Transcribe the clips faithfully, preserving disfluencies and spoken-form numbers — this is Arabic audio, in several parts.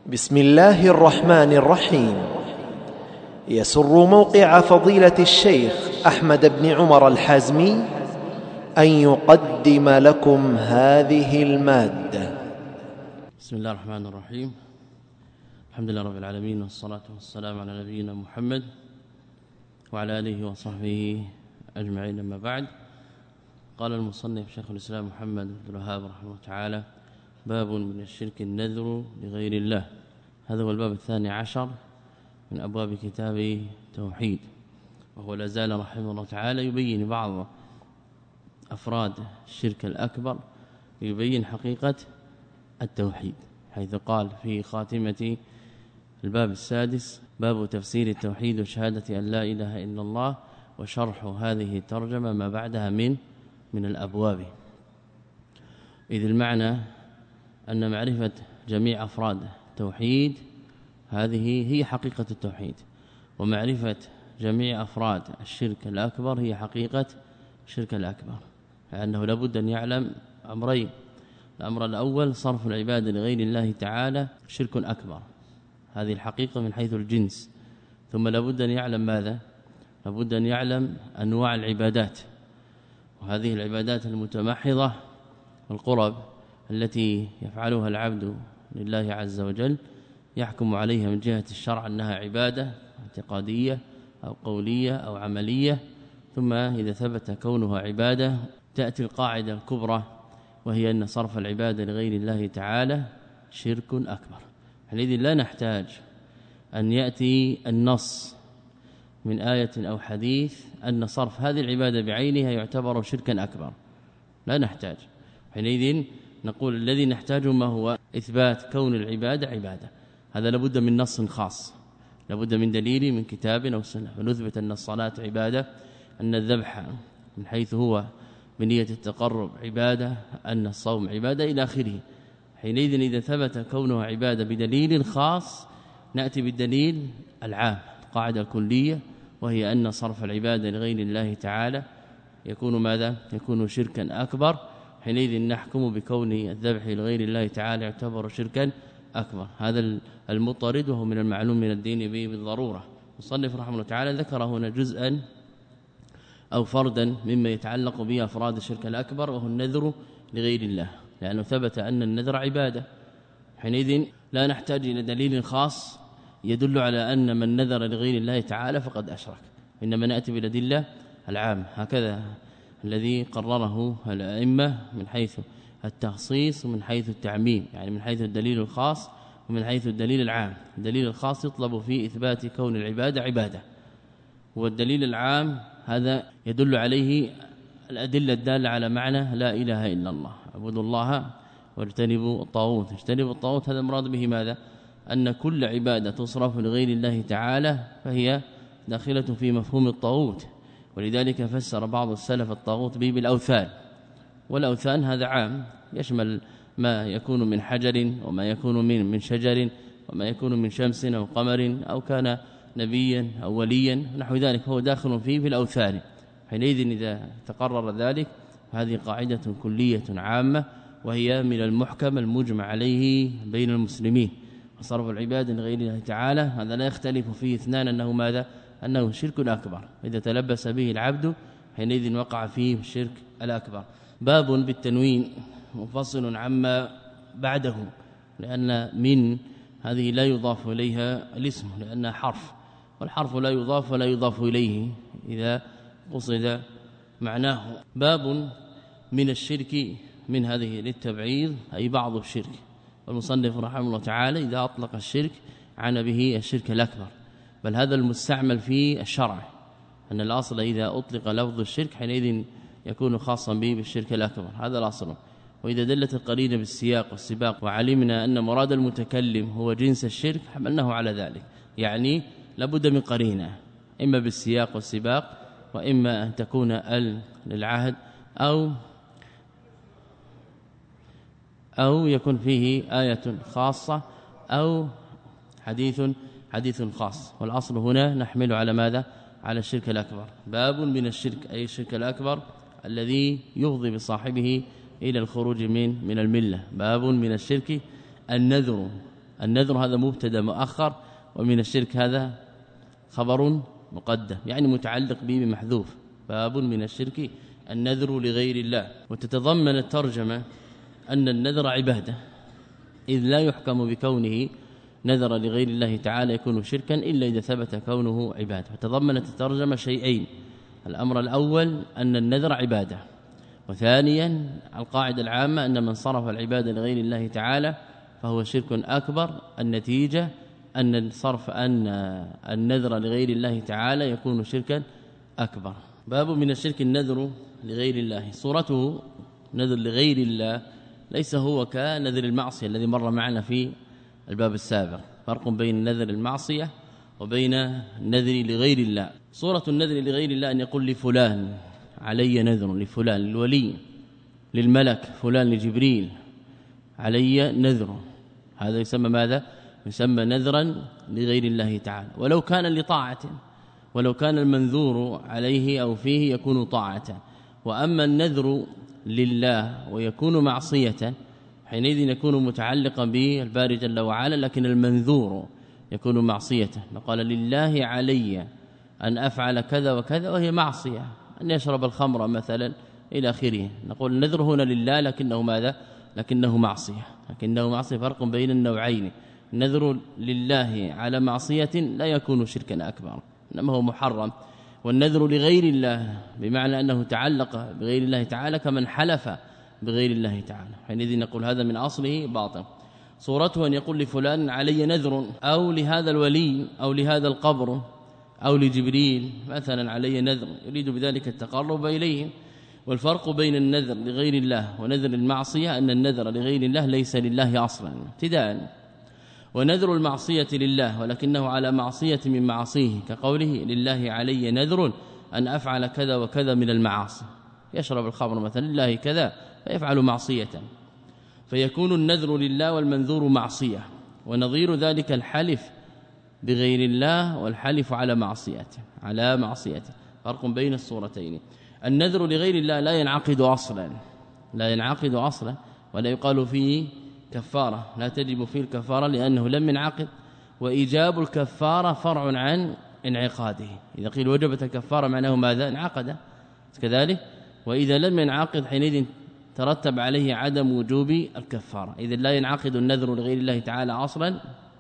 بسم الله الرحمن الرحيم. يسر موقع فضيلة الشيخ أحمد بن عمر الحازمي أن يقدم لكم هذه المادة. بسم الله الرحمن الرحيم. الحمد لله رب العالمين، والصلاة والسلام على نبينا محمد وعلى آله وصحبه أجمعين. أما بعد، قال المصنف شيخ الإسلام محمد بن الوهاب رحمه الله تعالى: باب من الشرك النذر لغير الله. هذا هو الباب الثاني عشر من أبواب كتاب التوحيد، وهو لا زال رحمه الله تعالى يبين بعض أفراد الشرك الأكبر، يبين حقيقة التوحيد، حيث قال في خاتمة الباب السادس: باب تفسير التوحيد وشهادة أن لا إله إلا الله، وشرح هذه الترجمة ما بعدها من من الأبواب. إذ المعنى أن معرفة جميع أفراد التوحيد هذه هي حقيقة التوحيد، ومعرفة جميع أفراد الشرك الأكبر هي حقيقة الشرك الأكبر، لأنه لابد أن يعلم أمرين: الأمر الأول صرف العبادة لغير الله تعالى شرك أكبر، هذه الحقيقة من حيث الجنس. ثم لابد أن يعلم ماذا؟ لابد أن يعلم أنواع العبادات، وهذه العبادات المتمحضة والقرب التي يفعلها العبد لله عز وجل يحكم عليها من جهة الشرع أنها عبادة اعتقادية أو قولية أو عملية. ثم إذا ثبت كونها عبادة تأتي القاعدة الكبرى، وهي أن صرف العبادة لغير الله تعالى شرك أكبر. حينئذ لا نحتاج أن يأتي النص من آية أو حديث أن صرف هذه العبادة بعينها يعتبر شركا أكبر، لا نحتاج. حينئذ نقول الذي نحتاجه ما هو؟ إثبات كون العبادة عبادة، هذا لابد من نص خاص، لابد من دليل من كتاب أو سنة، ونثبت أن الصلاة عبادة، أن الذبح من حيث هو بنية التقرب عبادة، أن الصوم عبادة إلى آخره. حينئذ إذا ثبت كونه عبادة بدليل خاص نأتي بالدليل العام، القاعدة الكلية، وهي أن صرف العبادة لغير الله تعالى يكون ماذا؟ يكون شركا أكبر. حينئذ نحكم بكون الذبح لغير الله تعالى يعتبر شركا أكبر. هذا المطرد، وهو من المعلوم من الدين به بالضرورة. المصنف رحمه الله تعالى ذكر هنا جزءا أو فردا مما يتعلق به أفراد الشرك الأكبر، وهو النذر لغير الله، لأنه ثبت أن النذر عبادة. حينئذ لا نحتاج إلى دليل خاص يدل على أن من نذر لغير الله تعالى فقد أشرك، إنما نأتي بالأدلة العام، هكذا الذي قرره الأئمة من حيث التخصيص ومن حيث التعميم، يعني من حيث الدليل الخاص ومن حيث الدليل العام. الدليل الخاص يطلب فيه إثبات كون العبادة عبادة، والدليل العام هذا يدل عليه الأدلة الدالة على معنى لا إله إلا الله، اعبدوا الله واجتنبوا الطاغوت. اجتنبوا الطاغوت هذا مراد به ماذا؟ أن كل عبادة تصرف لغير الله تعالى فهي داخلة في مفهوم الطاغوت، ولذلك فسر بعض السلف الطاغوت به بالأوثان، والأوثان هذا عام يشمل ما يكون من حجر وما يكون من من شجر وما يكون من شمس أو قمر أو كان نبيا أو وليا نحو ذلك، فهو داخل فيه في الأوثان. حينئذ إذا تقرر ذلك هذه قاعدة كلية عامة، وهي من المحكم المجمع عليه بين المسلمين. صرف العباد لغير الله تعالى هذا لا يختلف فيه اثنان أنه ماذا؟ أنه شرك أكبر، إذا تلبس به العبد حينئذ وقع فيه الشرك الأكبر. باب بالتنوين مفصل عما بعده، لأن من هذه لا يضاف إليها الاسم لأنها حرف، والحرف لا يضاف ولا يضاف إليه إذا قصد معناه. باب من الشرك، من هذه للتبعيض أي بعض الشرك، والمصنف رحمه الله تعالى إذا أطلق الشرك عن به الشرك الأكبر، بل هذا المستعمل في الشرع، أن الأصل إذا أطلق لفظ الشرك حينئذ يكون خاصا به بالشرك الأكبر، هذا الأصل. وإذا دلت القرينة بالسياق والسباق وعلمنا أن مراد المتكلم هو جنس الشرك حملناه على ذلك، يعني لابد من قرينة إما بالسياق والسباق، وإما أن تكون ال للعهد أو أو يكون فيه آية خاصة أو حديث حديث خاص. والأصل هنا نحمل على ماذا؟ على الشرك الأكبر. باب من الشرك أي الشرك الأكبر الذي يفضي بصاحبه إلى الخروج من من الملة. باب من الشرك النذر النذر هذا مبتدا مؤخر، ومن الشرك هذا خبر مقدم يعني متعلق به بمحذوف. باب من الشرك النذر لغير الله. وتتضمن الترجمة أن النذر عبادة، إذ لا يحكم بكونه نذر لغير الله تعالى يكون شركا إلا إذا ثبت كونه عبادة. فتضمنت الترجمة شيئين: الأمر الأول أن النذر عبادة، وثانيا القاعدة العامة أن من صرف العبادة لغير الله تعالى فهو شرك أكبر. النتيجة أن صرف أن النذر لغير الله تعالى يكون شركا أكبر. باب من الشرك النذر لغير الله. صورته نذر لغير الله ليس هو كنذر المعصية الذي مر معنا في الباب السابق. فرق بين نذر المعصية وبين النذر لغير الله. صورة النذر لغير الله أن يقول لفلان علي نذر، لفلان للولي، للملك فلان، لجبريل علي نذر. هذا يسمى ماذا؟ يسمى نذرا لغير الله تعالى، ولو كان لطاعة، ولو كان المنذور عليه أو فيه يكون طاعة. وأما النذر لله ويكون معصية حينئذ يكون متعلقا بالباري جل وعلا، لكن المنذور يكون معصية. قال لله علي أن أفعل كذا وكذا وهي معصية، أن يشرب الخمر مثلا إلى آخره. نقول النذر هنا لله لكنه ماذا؟ لكنه معصية، لكنه معصية. فرق بين النوعين: النذر لله على معصية لا يكون شركا أكبر إنما هو محرم، والنذر لغير الله بمعنى أنه تعلق بغير الله تعالى كمن حلف بغير الله تعالى، حينئذ نقول هذا من أصله باطل. صورته أن يقول لفلان علي نذر، أو لهذا الولي أو لهذا القبر أو لجبريل مثلا علي نذر، يريد بذلك التقرب إليه. والفرق بين النذر لغير الله ونذر المعصية أن النذر لغير الله ليس لله أصلا ابتداء، ونذر المعصية لله ولكنه على معصية من معاصيه، كقوله لله علي نذر أن أفعل كذا وكذا من المعاصي. يشرب الخمر مثلا لله كذا فيفعل معصية، فيكون النذر لله والمنذور معصية. ونظير ذلك الحلف بغير الله والحلف على معصيته على معصيته. فرق بين الصورتين. النذر لغير الله لا ينعقد أصلا، لا ينعقد أصلا ولا يقال فيه كفارة، لا تجب فيه الكفارة لأنه لم ينعقد، وإيجاب الكفارة فرع عن انعقاده. إذا قيل وجبت الكفارة معناه ماذا؟ انعقد كذلك، وإذا لم ينعقد حينئذ ترتب عليه عدم وجوب الكفارة. إذا لا ينعقد النذر لغير الله تعالى أصلا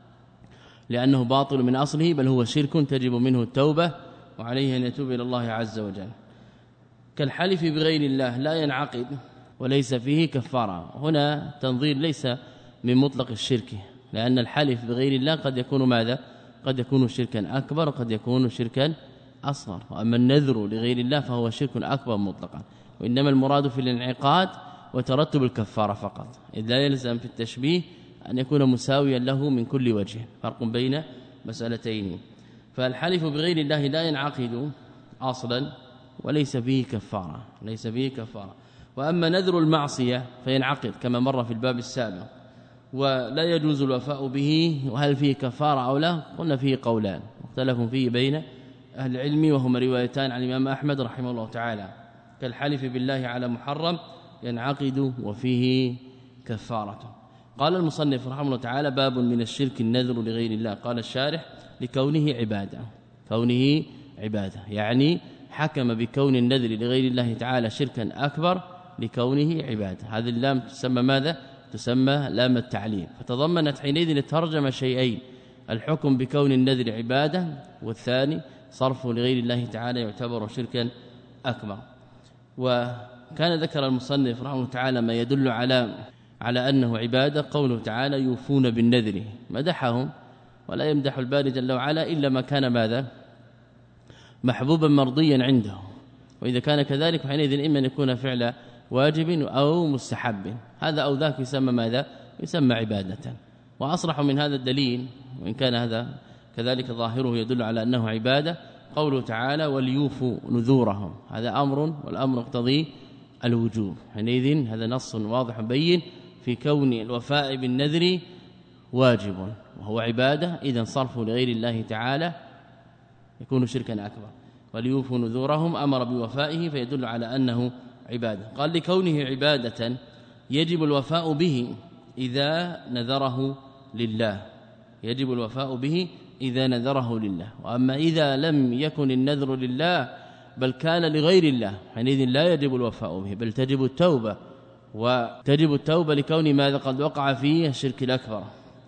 لأنه باطل من أصله، بل هو شرك تجب منه التوبة وعليه أن يتوب إلى الله عز وجل. كالحلف بغير الله لا ينعقد وليس فيه كفارة. هنا تنظير ليس من مطلق الشرك، لأن الحلف بغير الله قد يكون ماذا؟ قد يكون شركا أكبر وقد يكون شركا أصغر. وأما النذر لغير الله فهو شرك أكبر مطلقا، وإنما المراد في الانعقاد وترتب الكفارة فقط، إذ لا يلزم في التشبيه أن يكون مساويا له من كل وجه. فرق بين مسألتين. فالحلف بغير الله لا ينعقد أصلا وليس فيه كفارة، ليس فيه كفارة. وأما نذر المعصية فينعقد كما مر في الباب السابق، ولا يجوز الوفاء به. وهل فيه كفارة أو لا؟ قلنا فيه قولان مختلف فيه بين أهل العلم، وهما روايتان عن الإمام أحمد رحمه الله تعالى. كالحلف بالله على محرم ينعقد وفيه كفارة. قال المصنف رحمه الله تعالى: باب من الشرك النذر لغير الله. قال الشارح: لكونه عبادة، كونه عبادة يعني حكم بكون النذر لغير الله تعالى شركا أكبر لكونه عبادة. هذه اللام تسمى ماذا؟ تسمى لام التعليم. فتضمنت حينئذ الترجمة شيئين: الحكم بكون النذر عبادة، والثاني صرفه لغير الله تعالى يعتبر شركا أكبر. وكان ذكر المصنف رحمه الله تعالى ما يدل على على أنه عبادة قوله تعالى: يوفون بالنذر. مدحهم، ولا يمدح الباري جل وعلا إلا ما كان ماذا؟ محبوبا مرضيا عنده. وإذا كان كذلك فحينئذ إما أن يكون فعل واجب أو مستحب، هذا أو ذاك يسمى ماذا؟ يسمى عبادة. وأصرح من هذا الدليل، وإن كان هذا كذلك ظاهره يدل على أنه عبادة، قوله تعالى: وليوفوا نذورهم. هذا أمر، والأمر يقتضي الوجوب. حينئذ هذا نص واضح بين في كون الوفاء بالنذر واجب وهو عبادة، إذن صرفه لغير الله تعالى يكون شركا أكبر. وليوفوا نذورهم أمر بوفائه فيدل على أنه عبادة. قال: لكونه عبادة يجب الوفاء به إذا نذره لله يجب الوفاء به إذا نذره لله. وأما إذا لم يكن النذر لله بل كان لغير الله حينئذ لا يجب الوفاء به بل تجب التوبة، وتجب التوبة لكون ماذا قد وقع فيه الشرك الأكبر.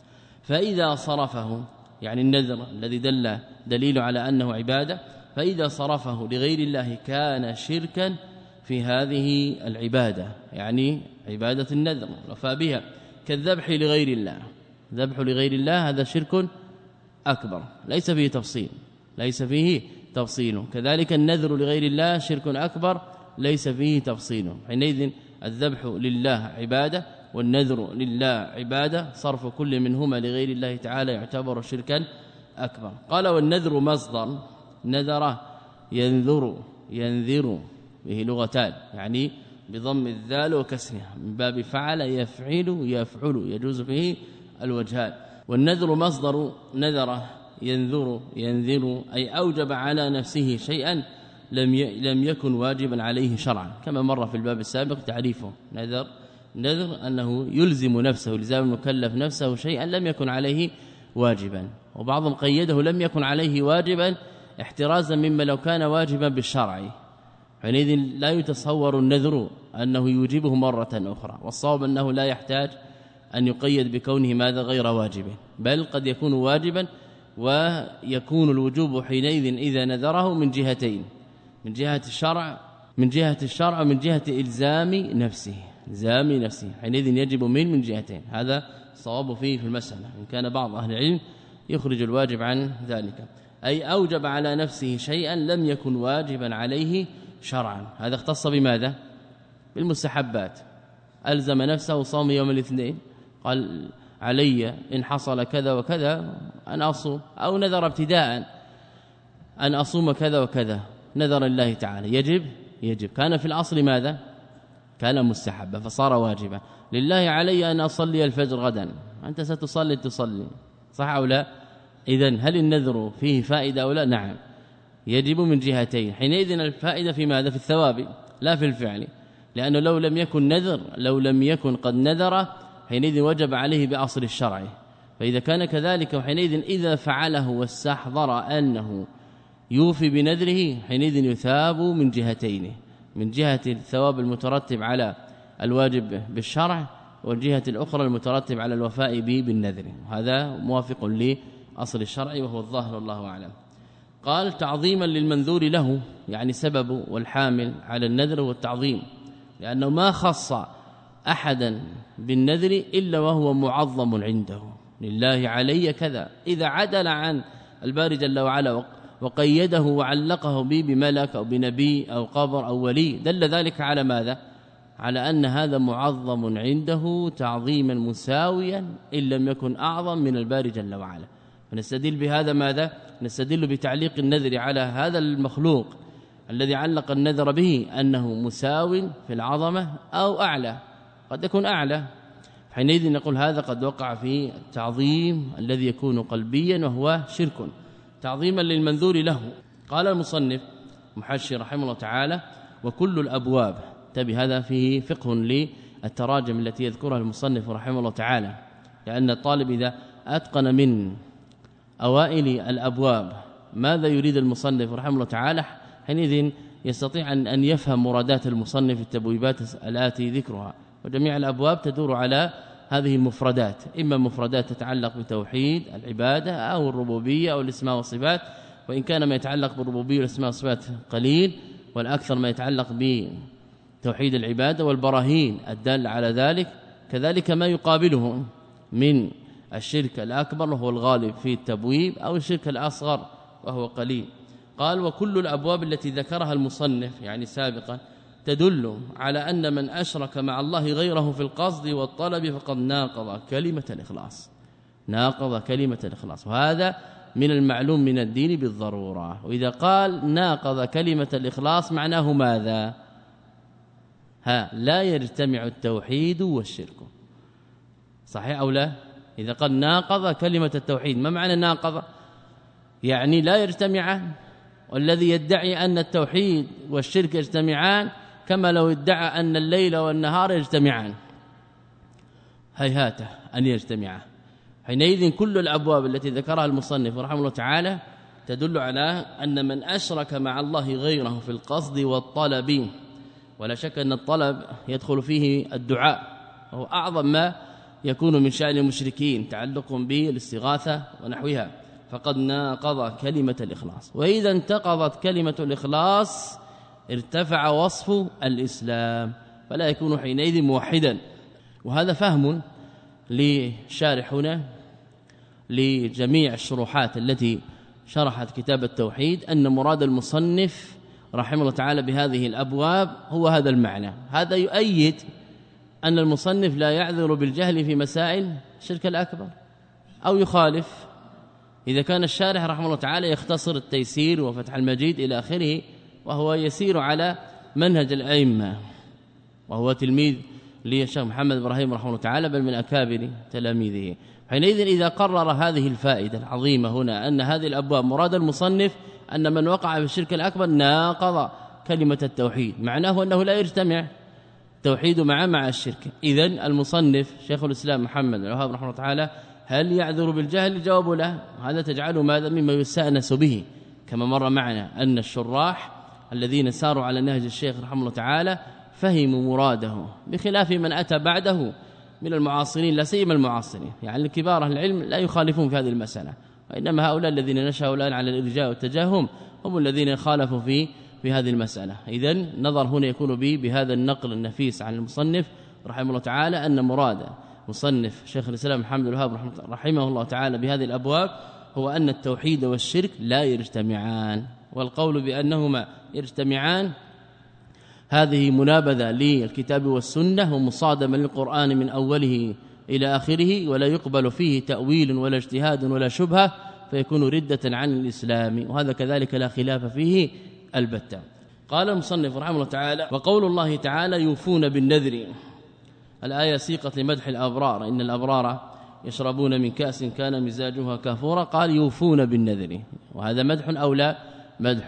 فإذا صرفه يعني النذر الذي دل دليل على أنه عبادة، فإذا صرفه لغير الله كان شركا في هذه العبادة، يعني عبادة النذر وفى بها، كالذبح لغير الله. ذبح لغير الله هذا شرك أكبر ليس فيه تفصيل ليس فيه تفصيل كذلك النذر لغير الله شرك أكبر ليس فيه تفصيل. حينئذ الذبح لله عبادة والنذر لله عبادة، صرف كل منهما لغير الله تعالى يعتبر شركا أكبر. قال والنذر مصدر نذر ينذر ينذر به لغتان، يعني بضم الذال وكسرها من باب فعل يفعل يفعل يجوز فيه الوجهان. والنذر مصدر نذر ينذر ينذر أي أوجب على نفسه شيئا لم لم يكن واجبا عليه شرعا، كما مر في الباب السابق تعريفه. نذر نذر أنه يلزم نفسه لزام المكلف نفسه شيئا لم يكن عليه واجبا، وبعضهم قيده لم يكن عليه واجبا احترازا مما لو كان واجبا بالشرع، حينئذ لا يتصور النذر أنه يوجبه مرة أخرى. والصواب أنه لا يحتاج أن يقيد بكونه ماذا غير واجب، بل قد يكون واجبا ويكون الوجوب حينئذ إذا نذره من جهتين، من جهة الشرع من جهة الشرع ومن جهة إلزام نفسه إلزام نفسه حينئذ يجب من من جهتين. هذا صواب فيه في المسألة، إن كان بعض أهل العلم يخرج الواجب عن ذلك، أي أوجب على نفسه شيئا لم يكن واجبا عليه شرعا. هذا اختص بماذا؟ بالمستحبات، ألزم نفسه صوم يوم الاثنين، قال علي إن حصل كذا وكذا أن أصوم، أو نذر ابتداء أن أصوم كذا وكذا نذر الله تعالى يجب يجب كان في الأصل ماذا؟ كان مستحبا فصار واجبا. لله علي أن أصلي الفجر غدا، أنت ستصلي تصلي صح أو لا؟ إذن هل النذر فيه فائدة أو لا؟ نعم يجب من جهتين. حينئذ الفائدة في ماذا؟ في الثواب لا في الفعل، لأنه لو لم يكن نذر لو لم يكن قد نذر حينئذ وجب عليه بأصل الشرع. فإذا كان كذلك وحينئذ إذا فعله واستحضر أنه يوفي بنذره حينئذ يثاب من جهتين، من جهة الثواب المترتب على الواجب بالشرع والجهة الأخرى المترتب على الوفاء به بالنذر. هذا موافق لأصل الشرع وهو الظاهر الله أعلم. قال تعظيما للمنذور له، يعني سبب والحامل على النذر والتعظيم، لأنه ما خص أحدا بالنذر إلا وهو معظم عنده. لله علي كذا، إذا عدل عن الباري جل وعلا وقيده وعلقه به بملك أو بنبي أو قبر أو ولي دل ذلك على ماذا؟ على أن هذا معظم عنده تعظيما مساويا إن لم يكن أعظم من الباري جل وعلا. فنستدل بهذا ماذا؟ نستدل بتعليق النذر على هذا المخلوق الذي علق النذر به أنه مساو في العظمة أو أعلى، قد يكون أعلى، حينئذ نقول هذا قد وقع في التعظيم الذي يكون قلبيا وهو شرك، تعظيما للمنذور له. قال المصنف محشي رحمه الله تعالى وكل الأبواب، تبي هذا فيه فقه للتراجم التي يذكرها المصنف رحمه الله تعالى، لأن الطالب إذا أتقن من أوائل الأبواب ماذا يريد المصنف رحمه الله تعالى حينئذ يستطيع أن يفهم مرادات المصنف التبويبات الآتي ذكرها. وجميع الأبواب تدور على هذه المفردات، إما مفردات تتعلق بتوحيد العبادة أو الربوبية أو الاسماء والصفات، وإن كان ما يتعلق بالربوبية والاسماء والصفات قليل، والأكثر ما يتعلق بتوحيد العبادة والبراهين الدالة على ذلك، كذلك ما يقابله من الشرك الأكبر وهو الغالب في التبويب أو الشرك الأصغر وهو قليل. قال وكل الأبواب التي ذكرها المصنف يعني سابقا تدل على أن من أشرك مع الله غيره في القصد والطلب فقد ناقض كلمة الإخلاص، ناقض كلمة الإخلاص، وهذا من المعلوم من الدين بالضرورة. وإذا قال ناقض كلمة الإخلاص معناه ماذا؟ ها لا يجتمع التوحيد والشرك، صحيح أو لا؟ إذا قال ناقض كلمة التوحيد، ما معنى ناقض؟ يعني لا يجتمعان، والذي يدعي أن التوحيد والشرك يجتمعان كما لو ادعى أن الليل والنهار يجتمعان، هيهات أن يجتمعا. حينئذ كل الأبواب التي ذكرها المصنف رحمه الله تعالى تدل على أن من أشرك مع الله غيره في القصد والطلب، ولا شك أن الطلب يدخل فيه الدعاء وهو أعظم ما يكون من شأن المشركين تعلق بالاستغاثة ونحوها، فقد ناقض كلمة الإخلاص. وإذا انتقضت كلمة الإخلاص ارتفع وصف الإسلام فلا يكون حينئذ موحدا. وهذا فهم لشارحنا لجميع الشروحات التي شرحت كتاب التوحيد أن مراد المصنف رحمه الله تعالى بهذه الأبواب هو هذا المعنى. هذا يؤيد أن المصنف لا يعذر بالجهل في مسائل الشرك الأكبر أو يخالف إذا كان الشارح رحمه الله تعالى يختصر التيسير وفتح المجيد إلى آخره وهو يسير على منهج الأئمة وهو تلميذ للشيخ محمد إبراهيم رحمه الله تعالى بل من أكابر تلاميذه. حينئذ إذا قرر هذه الفائدة العظيمة هنا أن هذه الأبواب مراد المصنف أن من وقع في الشرك الأكبر ناقض كلمة التوحيد، معناه أنه لا يجتمع توحيد مع مع الشرك. إذن المصنف شيخ الإسلام محمد بن الوهاب رحمه الله تعالى هل يعذر بالجهل؟ الجواب له. هذا تجعله ماذا مما يستأنس به، كما مر معنا أن الشراح الذين ساروا على نهج الشيخ رحمه الله تعالى فهموا مراده بخلاف من أتى بعده من المعاصرين، لا سيما المعاصرين، يعني الكبار أهل العلم لا يخالفون في هذه المسألة، وإنما هؤلاء الذين نشأوا الآن على الإرجاء والتجاهم هم الذين خالفوا في في هذه المسألة. إذن نظر هنا يكون به بهذا النقل النفيس عن المصنف رحمه الله تعالى أن مراد مصنف شيخ الإسلام محمد بن الوهاب رحمه الله تعالى بهذه الأبواب هو أن التوحيد والشرك لا يجتمعان، والقول بأنهما يجتمعان هذه منابذة للكتاب والسنة ومصادمة للقرآن من أوله إلى آخره، ولا يقبل فيه تأويل ولا اجتهاد ولا شبهة فيكون ردة عن الإسلام، وهذا كذلك لا خلاف فيه البتة. قال المصنف رحمه الله تعالى: وقول الله تعالى يوفون بالنذر، الآية سيقت لمدح الأبرار، إن الأبرار يشربون من كأس كان مزاجها كافورا، قال يوفون بالنذر، وهذا مدح أو لا مدح.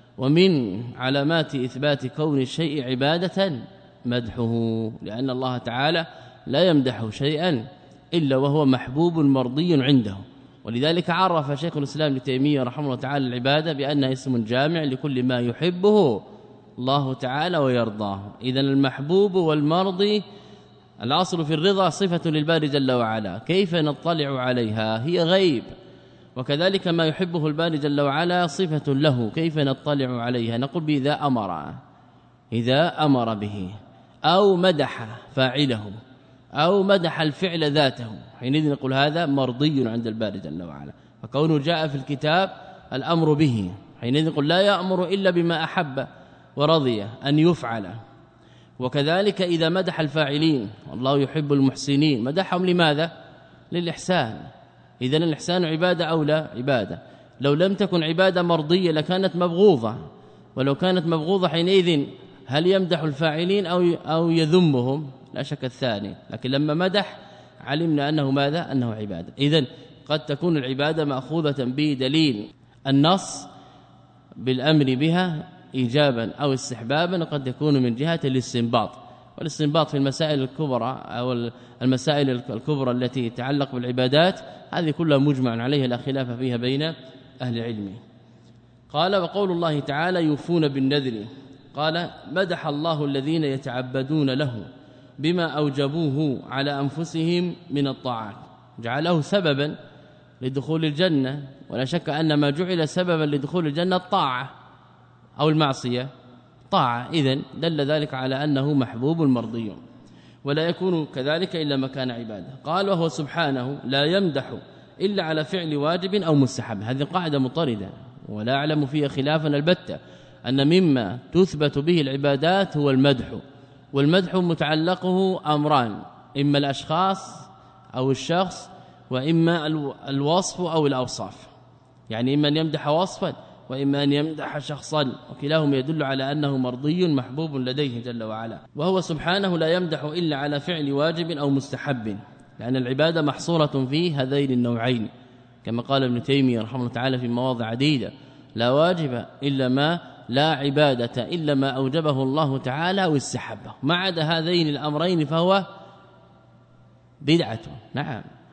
ومن علامات إثبات كون الشيء عبادة مدحه، لأن الله تعالى لا يمدح شيئا إلا وهو محبوب مرضي عنده، ولذلك عرف شيخ الإسلام ابن تيمية رحمه الله تعالى العبادة بأنها اسم جامع لكل ما يحبه الله تعالى ويرضاه. إذن المحبوب والمرضي الأصل في الرضا صفة للباري جل وعلا، كيف نطلع عليها؟ هي غيب، وكذلك ما يحبه الباري جل وعلا صفة له، كيف نطلع عليها؟ نقول بإذا أمر إذا أمر به أو مدح فاعله أو مدح الفعل ذاته، حينئذ نقول هذا مرضي عند الباري جل وعلا. فكونه جاء في الكتاب الأمر به، حينئذ نقول لا يأمر إلا بما أحب ورضي أن يفعل. وكذلك إذا مدح الفاعلين، والله يحب المحسنين، مدحهم لماذا؟ للإحسان. إذن الإحسان عبادة أو لا عبادة؟ لو لم تكن عبادة مرضية لكانت مبغوضة، ولو كانت مبغوضة حينئذ هل يمدح الفاعلين أو أو يذمهم؟ لا شك الثاني، لكن لما مدح علمنا أنه ماذا؟ أنه عبادة. إذن قد تكون العبادة مأخوذة بدليل النص بالأمر بها إيجابا أو استحبابا، وقد يكون من جهة الاستنباط، والاستنباط في المسائل الكبرى أو المسائل الكبرى التي تتعلق بالعبادات هذه كلها مجمع عليها لا خلاف فيها بين أهل العلم. قال: وقول الله تعالى يوفون بالنذر، قال: مدح الله الذين يتعبدون له بما أوجبوه على أنفسهم من الطاعات، جعله سببا لدخول الجنة، ولا شك أن ما جعل سببا لدخول الجنة الطاعة أو المعصية طاعة، إذن دل ذلك على أنه محبوب مرضي، ولا يكون كذلك إلا ما كان عبادة. قال: وهو سبحانه لا يمدح إلا على فعل واجب أو مستحب، هذه قاعدة مطردة ولا أعلم فيها خلافا البتة، أن مما تثبت به العبادات هو المدح، والمدح متعلقه أمران، إما الأشخاص أو الشخص، وإما الوصف أو الأوصاف، يعني إما أن يمدح وصفا وإما أن يمدح شخصا، وكلاهما يدل على أنه مرضي محبوب لديه جل وعلا. وهو سبحانه لا يمدح إلا على فعل واجب أو مستحب، لأن العبادة محصورة في هذين النوعين، كما قال ابن تيمية رحمه الله تعالى في مواضع عديدة: لا واجب إلا ما لا عبادة إلا ما أوجبه الله تعالى واستحبه، ما عدا هذين الأمرين فهو بدعة. نعم،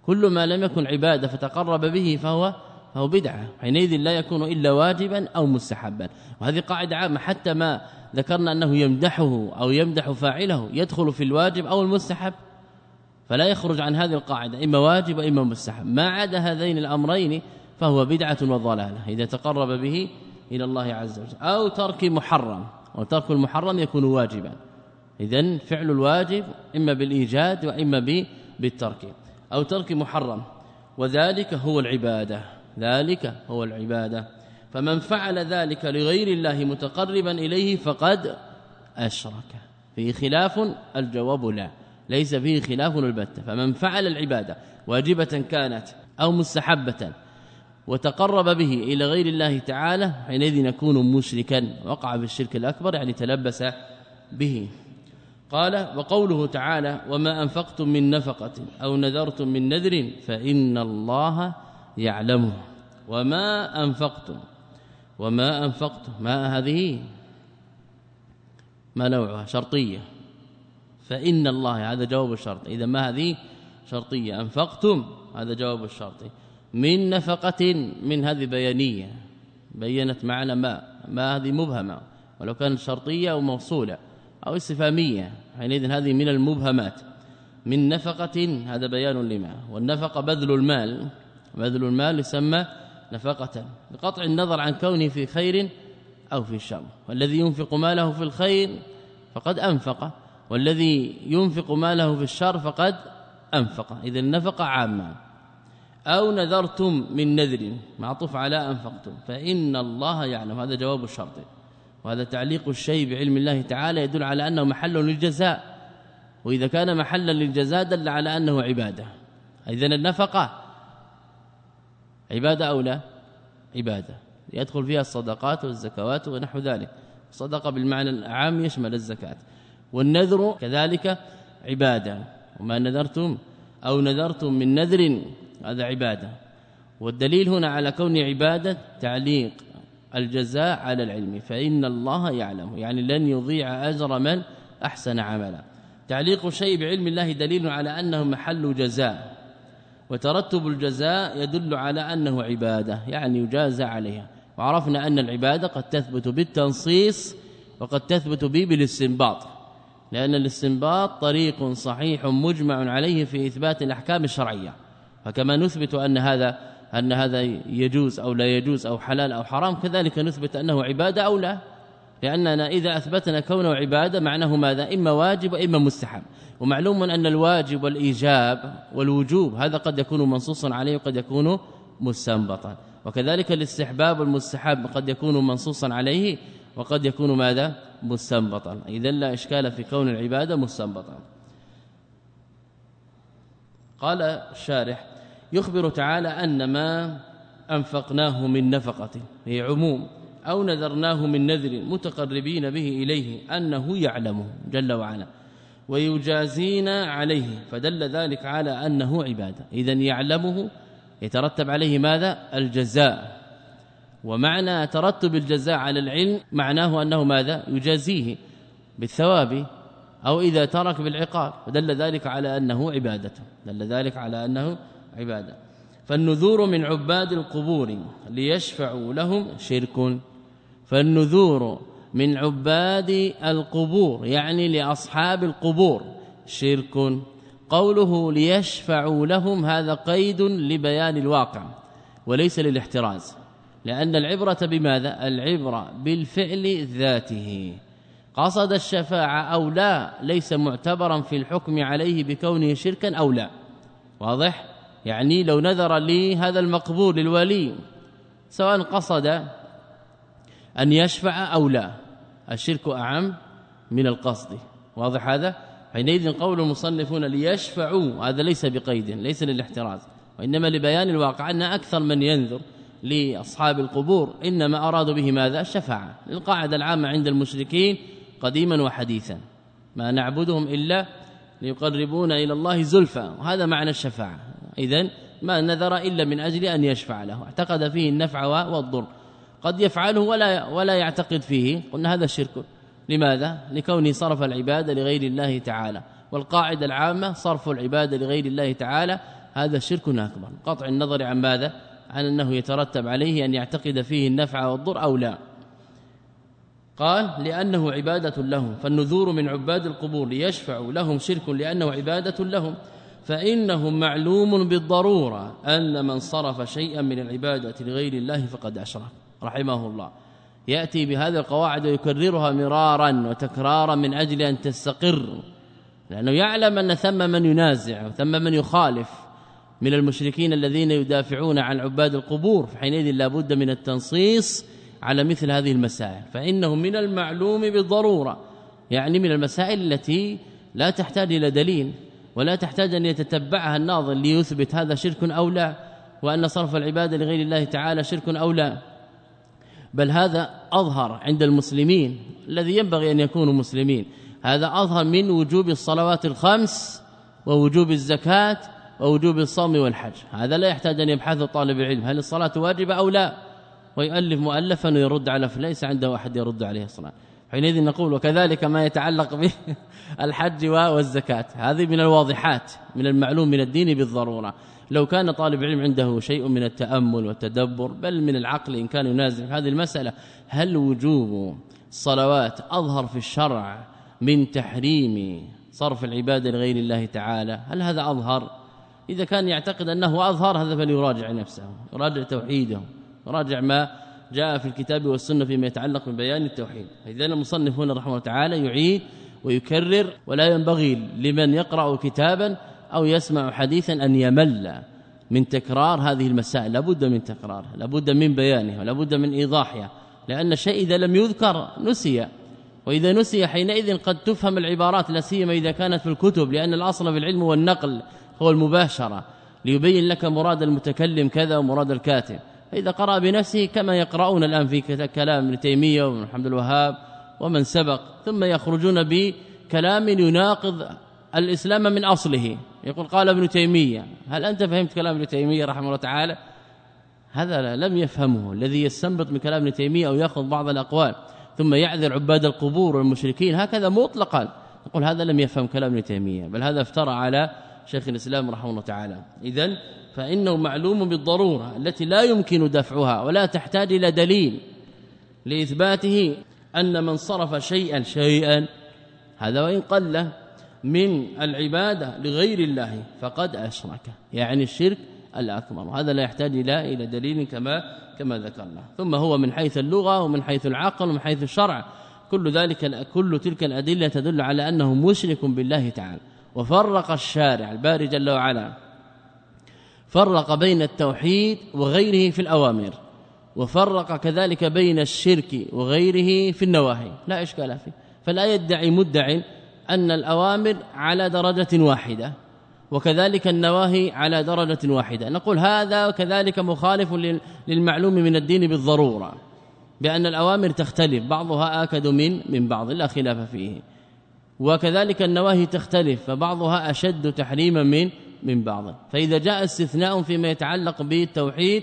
كل ما لم يكن عبادة فتقرب به فهو فهو بدعة، حينئذ لا يكون إلا واجبا أو مستحبا. وهذه قاعدة عامة، حتى ما ذكرنا أنه يمدحه أو يمدح فاعله يدخل في الواجب أو المستحب، فلا يخرج عن هذه القاعدة، إما واجب وإما مستحب. ما عدا هذين الأمرين فهو بدعة وضلالة إذا تقرب به إلى الله عز وجل، أو ترك محرم، وترك المحرم يكون واجبا. إذن فعل الواجب إما بالإيجاد وإما بالترك، أو ترك محرم، وذلك هو العبادة، ذلك هو العبادة. فمن فعل ذلك لغير الله متقربا إليه فقد أشرك. فيه خلاف؟ الجواب لا، ليس فيه خلاف البتة. فمن فعل العبادة واجبة كانت أو مستحبة وتقرب به إلى غير الله تعالى حينئذ يكون مشركا، وقع في الشرك الأكبر، يعني تلبس به. قال: وقوله تعالى: وما أنفقتم من نفقة أو نذرتم من نذر فإن الله يعلمه. وما أنفقتم، وما أنفقتم، ما هذه ما نوعها؟ شرطية. فإن الله هذا جواب الشرط، إذا ما هذه شرطية. أنفقتم هذا جواب الشرط. من نفقة، من هذه بيانية، بينت معنى ما، ما هذه مبهمة، ولو كانت شرطية أو موصولة أو استفهامية حينئذ هذه من المبهمات. من نفقة هذا بيان لما، والنفقة بذل المال، بذل المال يسمى نفقة بقطع النظر عن كونه في خير أو في شر. والذي ينفق ماله في الخير فقد أنفق، والذي ينفق ماله في الشر فقد أنفق. إذا النفقة عامة. أو نذرتم من نذر معطوف على أنفقتم فإن الله يعلم، هذا جواب الشرط. وهذا تعليق الشيء بعلم الله تعالى يدل على أنه محل للجزاء، وإذا كان محلا للجزاء دل على أنه عبادة. إذن النفقة عبادة أو لا؟ عبادة، يدخل فيها الصدقات والزكوات ونحو ذلك. الصدقة بالمعنى العام يشمل الزكاة، والنذر كذلك عبادة. وما نذرتم أو نذرتم من نذر هذا عبادة. والدليل هنا على كون عبادة تعليق الجزاء على العلم، فإن الله يعلم، يعني لن يضيع أجر من أحسن عملا. تعليق شيء بعلم الله دليل على أنه محل جزاء، وترتب الجزاء يدل على أنه عبادة، يعني يجازى عليها. وعرفنا أن العبادة قد تثبت بالتنصيص وقد تثبت به بالاستنباط، لأن الاستنباط طريق صحيح مجمع عليه في إثبات الأحكام الشرعية. فكما نثبت أن هذا أن هذا يجوز أو لا يجوز أو حلال أو حرام، كذلك نثبت أنه عبادة أو لا، لأننا إذا أثبتنا كونه عبادة معناه ماذا؟ إما واجب وإما مستحب. ومعلوم أن الواجب والإيجاب والوجوب هذا قد يكون منصوصا عليه وقد يكون مستنبطا، وكذلك الاستحباب والمستحب قد يكون منصوصا عليه وقد يكون ماذا؟ مستنبطا. إذن لا إشكال في كون العبادة مستنبطا. قال الشارح: يخبر تعالى أن ما أنفقناه من نفقة هي عموم، أو نذرناه من نذر متقربين به إليه أنه يعلمه جل وعلا ويجازينا عليه، فدل ذلك على أنه عبادة. إذن يعلمه يترتب عليه ماذا؟ الجزاء. ومعنى ترتب الجزاء على العلم معناه أنه ماذا؟ يجازيه بالثواب، أو إذا ترك بالعقاب، فدل ذلك على أنه عبادة، دل ذلك على أنه عبادة. فالنذور من عباد القبور ليشفعوا لهم شرك، فالنذور من عباد القبور يعني لأصحاب القبور شرك. قوله ليشفعوا لهم هذا قيد لبيان الواقع وليس للاحتراز، لأن العبرة بماذا؟ العبرة بالفعل ذاته. قصد الشفاعة أو لا ليس معتبرا في الحكم عليه بكونه شركا أو لا. واضح؟ يعني لو نذر لي هذا المقبول للولي سواء قصد أن يشفع أو لا، الشرك أعم من القصد. واضح هذا؟ حينئذ قول المصنفون ليشفعوا هذا ليس بقيد، ليس للاحتراز، وإنما لبيان الواقع أن أكثر من ينذر لأصحاب القبور إنما أرادوا به ماذا؟ الشفاعة. القاعدة العامة عند المشركين قديما وحديثا: ما نعبدهم إلا ليقربون إلى الله زلفى، وهذا معنى الشفاعة. إذن ما نذر إلا من أجل أن يشفع له، اعتقد فيه النفع والضر، قد يفعله ولا ولا يعتقد فيه، قلنا هذا الشرك. لماذا؟ لكونه صرف العبادة لغير الله تعالى. والقاعدة العامة صرف العبادة لغير الله تعالى هذا شرك أكبر، قطع النظر عن ماذا؟ عن أنه يترتب عليه أن يعتقد فيه النفع والضر أو لا. قال لأنه عبادة لهم، فالنذور من عباد القبور يشفع لهم شرك لأنه عبادة لهم، فإنه معلوم بالضرورة أن من صرف شيئا من العبادة لغير الله فقد أشرك رحمه الله. يأتي بهذه القواعد ويكررها مرارا وتكرارا من أجل أن تستقر، لأنه يعلم أن ثم من ينازع وثم من يخالف من المشركين الذين يدافعون عن عباد القبور، فحينئذ لا بد من التنصيص على مثل هذه المسائل، فإنه من المعلوم بالضرورة، يعني من المسائل التي لا تحتاج إلى دليل ولا تحتاج أن يتتبعها الناظر ليثبت هذا شرك أو لا، وأن صرف العبادة لغير الله تعالى شرك أو لا، بل هذا أظهر عند المسلمين الذي ينبغي أن يكونوا مسلمين، هذا أظهر من وجوب الصلوات الخمس ووجوب الزكاة ووجوب الصوم والحج. هذا لا يحتاج أن يبحث طالب العلم هل الصلاة واجبة أو لا، ويؤلف مؤلفا ويرد على فليس عنده أحد يرد عليه الصلاة. حينئذ نقول وكذلك ما يتعلق به الحج والزكاة، هذه من الواضحات من المعلوم من الدين بالضرورة. لو كان طالب علم عنده شيء من التأمل والتدبر بل من العقل إن كان ينازع في هذه المسألة، هل وجوب الصلوات أظهر في الشرع من تحريم صرف العبادة لغير الله تعالى؟ هل هذا أظهر؟ إذا كان يعتقد أنه أظهر هذا فليراجع نفسه، يراجع توحيده، يراجع ما جاء في الكتاب والسنة فيما يتعلق ببيان التوحيد. إذا المصنف هنا رحمه الله تعالى يعيد ويكرر، ولا ينبغي لمن يقرأ كتابا أو يسمع حديثا أن يمل من تكرار هذه المسائل، لابد من تكرارها، لابد من بيانها، لابد من إيضاحها، لأن الشيء إذا لم يذكر نسي، وإذا نسي حينئذ قد تفهم العبارات لا سيما إذا كانت في الكتب، لأن الأصل في العلم والنقل هو المباشرة ليبين لك مراد المتكلم كذا ومراد الكاتب. فإذا قرأ بنفسه كما يقرؤون الآن في كلام ابن تيمية وابن محمد الوهاب ومن سبق، ثم يخرجون بكلام يناقض الإسلام من أصله، يقول قال ابن تيمية، هل أنت فهمت كلام ابن تيمية رحمه الله تعالى؟ هذا لم يفهمه الذي يستنبط من كلام ابن تيمية أو يأخذ بعض الأقوال ثم يعذر عباد القبور والمشركين هكذا مطلقا، يقول هذا لم يفهم كلام ابن تيمية، بل هذا افترى على شيخ الإسلام رحمه الله تعالى. إذن فإنه معلوم بالضرورة التي لا يمكن دفعها ولا تحتاج إلى دليل لإثباته أن من صرف شيئا شيئا هذا وإن قل من العبادة لغير الله فقد أشرك، يعني الشرك الأكبر، وهذا لا يحتاج إلى إلى دليل كما كما ذكرنا. ثم هو من حيث اللغة ومن حيث العقل ومن حيث الشرع كل ذلك كل تلك الأدلة تدل على أنه مشرك بالله تعالى. وفرق الشارع الباري جل وعلا، فرق بين التوحيد وغيره في الأوامر، وفرق كذلك بين الشرك وغيره في النواهي، لا إشكال فيه. فلا يدعي مدع أن الأوامر على درجة واحدة وكذلك النواهي على درجة واحدة، نقول هذا كذلك مخالف للمعلوم من الدين بالضرورة، بأن الأوامر تختلف بعضها آكد من من بعض لا خلاف فيه، وكذلك النواهي تختلف فبعضها أشد تحريما من من بعض. فإذا جاء استثناء فيما يتعلق بالتوحيد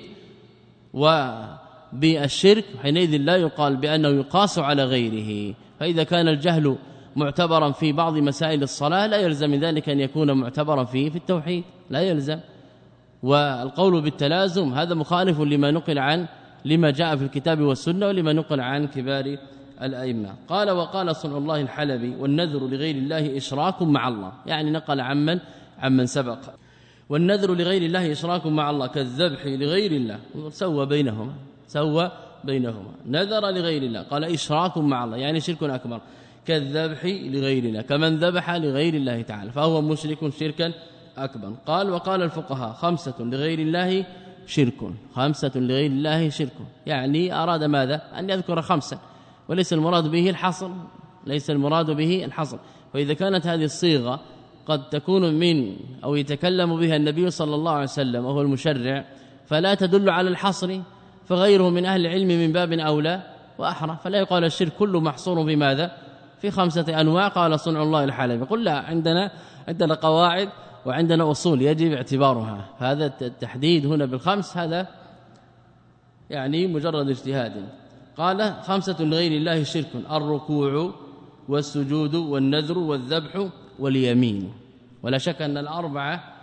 وبالشرك حينئذ لا يقال بأنه يقاس على غيره. فإذا كان الجهل معتبرا في بعض مسائل الصلاة لا يلزم من ذلك أن يكون معتبرا في في التوحيد، لا يلزم. والقول بالتلازم هذا مخالف لما نقل عن لما جاء في الكتاب والسنة ولما نقل عن كبار الأئمة. قال وقال صنع الله الحلبي والنذر لغير الله إشراك مع الله، يعني نقل عمن عمن سبق. والنذر لغير الله إشراك مع الله كالذبح لغير الله، سوى بينهما سوى بينهما نذر لغير الله، قال إشراك مع الله يعني شرك أكبر، كالذبح لغير الله كمن ذبح لغير الله تعالى فهو مشرك شركا أكبر. قال وقال الفقهاء خمسة لغير الله شرك، خمسة لغير الله شرك، يعني أراد ماذا؟ أن يذكر خمسة وليس المراد به الحصر، ليس المراد به الحصر. فإذا كانت هذه الصيغة قد تكون من أو يتكلم بها النبي صلى الله عليه وسلم وهو المشرع فلا تدل على الحصر، فغيره من أهل العلم من باب أولى وأحرى، فلا يقال الشرك كله محصور بماذا؟ في خمسة أنواع. قال صنع الله الحلبي، قل لا، عندنا عندنا قواعد وعندنا أصول يجب اعتبارها، هذا التحديد هنا بالخمس هذا يعني مجرد اجتهاد. قال خمسة لغير الله شرك، الركوع والسجود والنذر والذبح واليمين. ولا شك أن الأربعة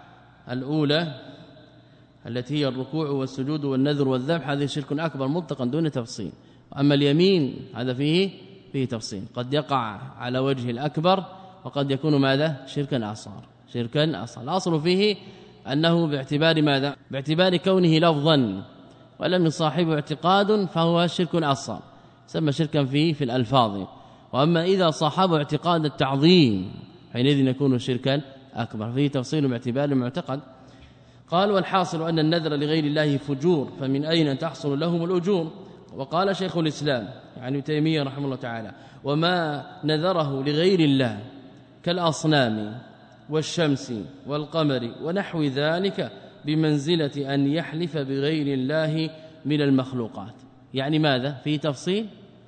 الأولى التي هي الركوع والسجود والنذر والذبح هذه شرك أكبر مطلقا دون تفصيل. أما اليمين هذا فيه فيه تفصيل، قد يقع على وجه الأكبر وقد يكون ماذا شركا أصغر شركا أصغر. الأصل فيه أنه باعتبار ماذا باعتبار كونه لفظا ولم يصاحبه اعتقاد فهو شرك أصغر سمى شركا فيه في الألفاظ. وأما إذا صاحبه اعتقاد التعظيم حينئذ يكون شركا أكبر فيه تفصيل باعتبار المعتقد. قال والحاصل أن النذر لغير الله فجور فمن أين تحصل لهم الأجور. وقال شيخ الإسلام يعني تيمية رحمه الله تعالى وما نذره لغير الله كالأصنام والشمس والقمر ونحو ذلك بمنزلة أن يحلف بغير الله من المخلوقات. يعني ماذا في تفصيل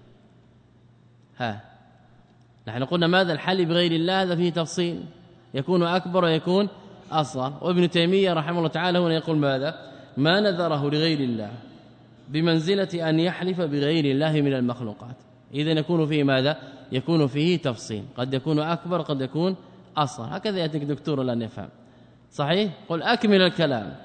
ها نحن قلنا ماذا الحلف بغير الله هذا فيه تفصيل يكون أكبر ويكون أصغر. وابن تيمية رحمه الله تعالى هنا يقول ماذا ما نذره لغير الله بمنزلة أن يحلف بغير الله من المخلوقات. إذن يكون فيه ماذا يكون فيه تفصيل قد يكون أكبر قد يكون أصغر. هكذا يأتيك دكتور لن يفهم صحيح. قل أكمل الكلام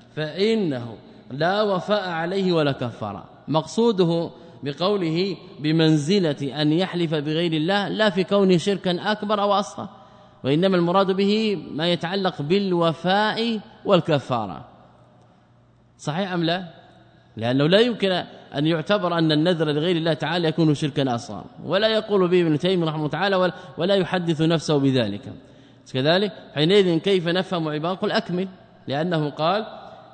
فإنه لا وفاء عليه ولا كفارة. مقصوده بقوله بمنزلة أن يحلف بغير الله لا في كونه شركا أكبر أو أصغر وإنما المراد به ما يتعلق بالوفاء والكفارة. صحيح أم لا؟ لأنه لا يمكن أن يعتبر أن النذر لغير الله تعالى يكون شركا أصغر ولا يقول به ابن تيمية رحمه الله تعالى ولا يحدث نفسه بذلك. كذلك حينئذ كيف نفهم عبارة قل أكمل لأنه قال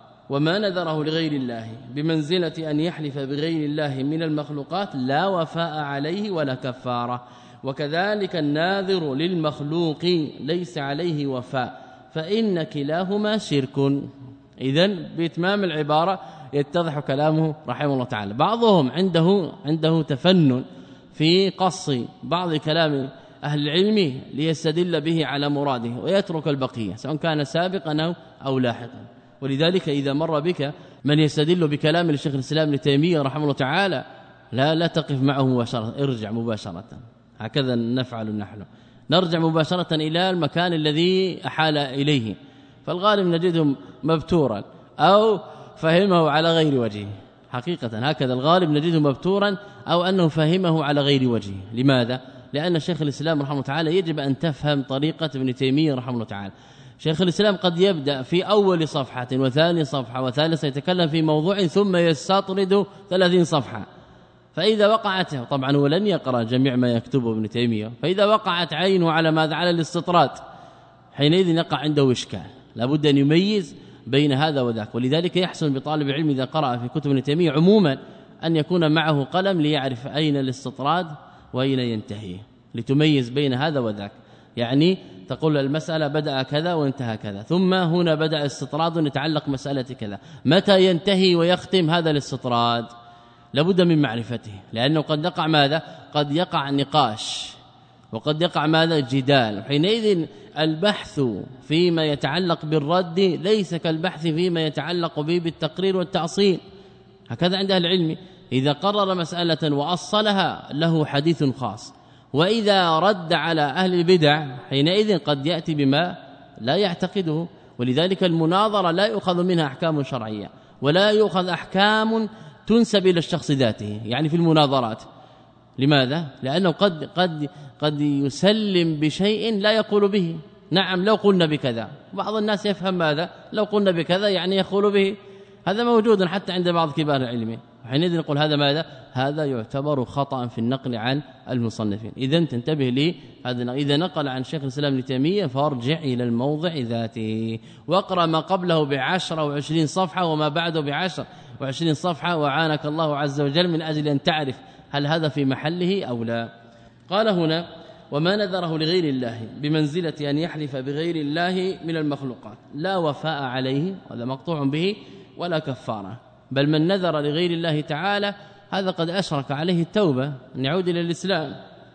وما نذره لغير الله بمنزلة أن يحلف بغير الله من المخلوقات لا وفاء عليه ولا كفارة. وكذلك الناذر للمخلوق ليس عليه وفاء فإن كلاهما شرك. إذن بإتمام العبارة يتضح كلامه رحمه الله تعالى. بعضهم عنده عنده تفنن في قص بعض كلام أهل العلم ليستدل به على مراده ويترك البقية سواء كان سابقا أو لاحقا. ولذلك إذا مر بك من يستدل بكلام الشيخ الإسلام ابن تيمية رحمه الله تعالى لا لا تقف معه مباشرة ارجع مباشرة. هكذا نفعل نحن نرجع مباشرة إلى المكان الذي أحال إليه. فالغالب نجده مبتورا أو فهمه على غير وجهه حقيقة هكذا الغالب نجده مبتورا أو أنه فهمه على غير وجهه. لماذا؟ لأن شيخ الإسلام رحمه الله تعالى يجب أن تفهم طريقة ابن تيمية رحمه الله تعالى. شيخ الإسلام قد يبدأ في أول صفحة وثاني صفحة وثالثة يتكلم في موضوع ثم يستطرد ثلاثين صفحة فإذا وقعت طبعا ولن يقرأ جميع ما يكتبه ابن تيمية فإذا وقعت عينه على ماذا على الاستطراد حينئذ يقع عنده إشكال لابد أن يميز بين هذا وذاك. ولذلك يحسن بطالب العلم إذا قرأ في كتب ابن تيمية عموما أن يكون معه قلم ليعرف أين الاستطراد وأين ينتهي لتميز بين هذا وذاك. يعني تقول المسألة بدأ كذا وانتهى كذا ثم هنا بدأ استطراد يتعلق مسألة كذا متى ينتهي ويختم هذا الاستطراد لابد من معرفته. لأنه قد يقع ماذا قد يقع نقاش وقد يقع ماذا جدال. حينئذ البحث فيما يتعلق بالرد ليس كالبحث فيما يتعلق به بالتقرير والتأصيل. هكذا عند أهل العلم إذا قرر مسألة وأصلها له حديث خاص وإذا رد على أهل البدع حينئذ قد يأتي بما لا يعتقده. ولذلك المناظرة لا يؤخذ منها أحكام شرعية ولا يؤخذ أحكام تنسب إلى الشخص ذاته يعني في المناظرات. لماذا؟ لأنه قد قد قد يسلم بشيء لا يقول به نعم لو قلنا بكذا. بعض الناس يفهم ماذا لو قلنا بكذا يعني يقول به. هذا موجود حتى عند بعض كبار العلم. حينئذ نقول هذا ماذا هذا يعتبر خطأ في النقل عن المصنفين. إذا تنتبه لي هذا إذا نقل عن شيخ الإسلام ابن تيمية فارجع إلى الموضع ذاته واقرأ ما قبله بعشرة وعشرين صفحة وما بعده بعشر وعشرين صفحة وعانك الله عز وجل من أجل أن تعرف هل هذا في محله أو لا. قال هنا وما نذره لغير الله بمنزلة أن يحلف بغير الله من المخلوقات لا وفاء عليه هذا مقطوع به ولا كفارة بل من نذر لغير الله تعالى هذا قد أشرك عليه التوبة أن يعود إلى الإسلام.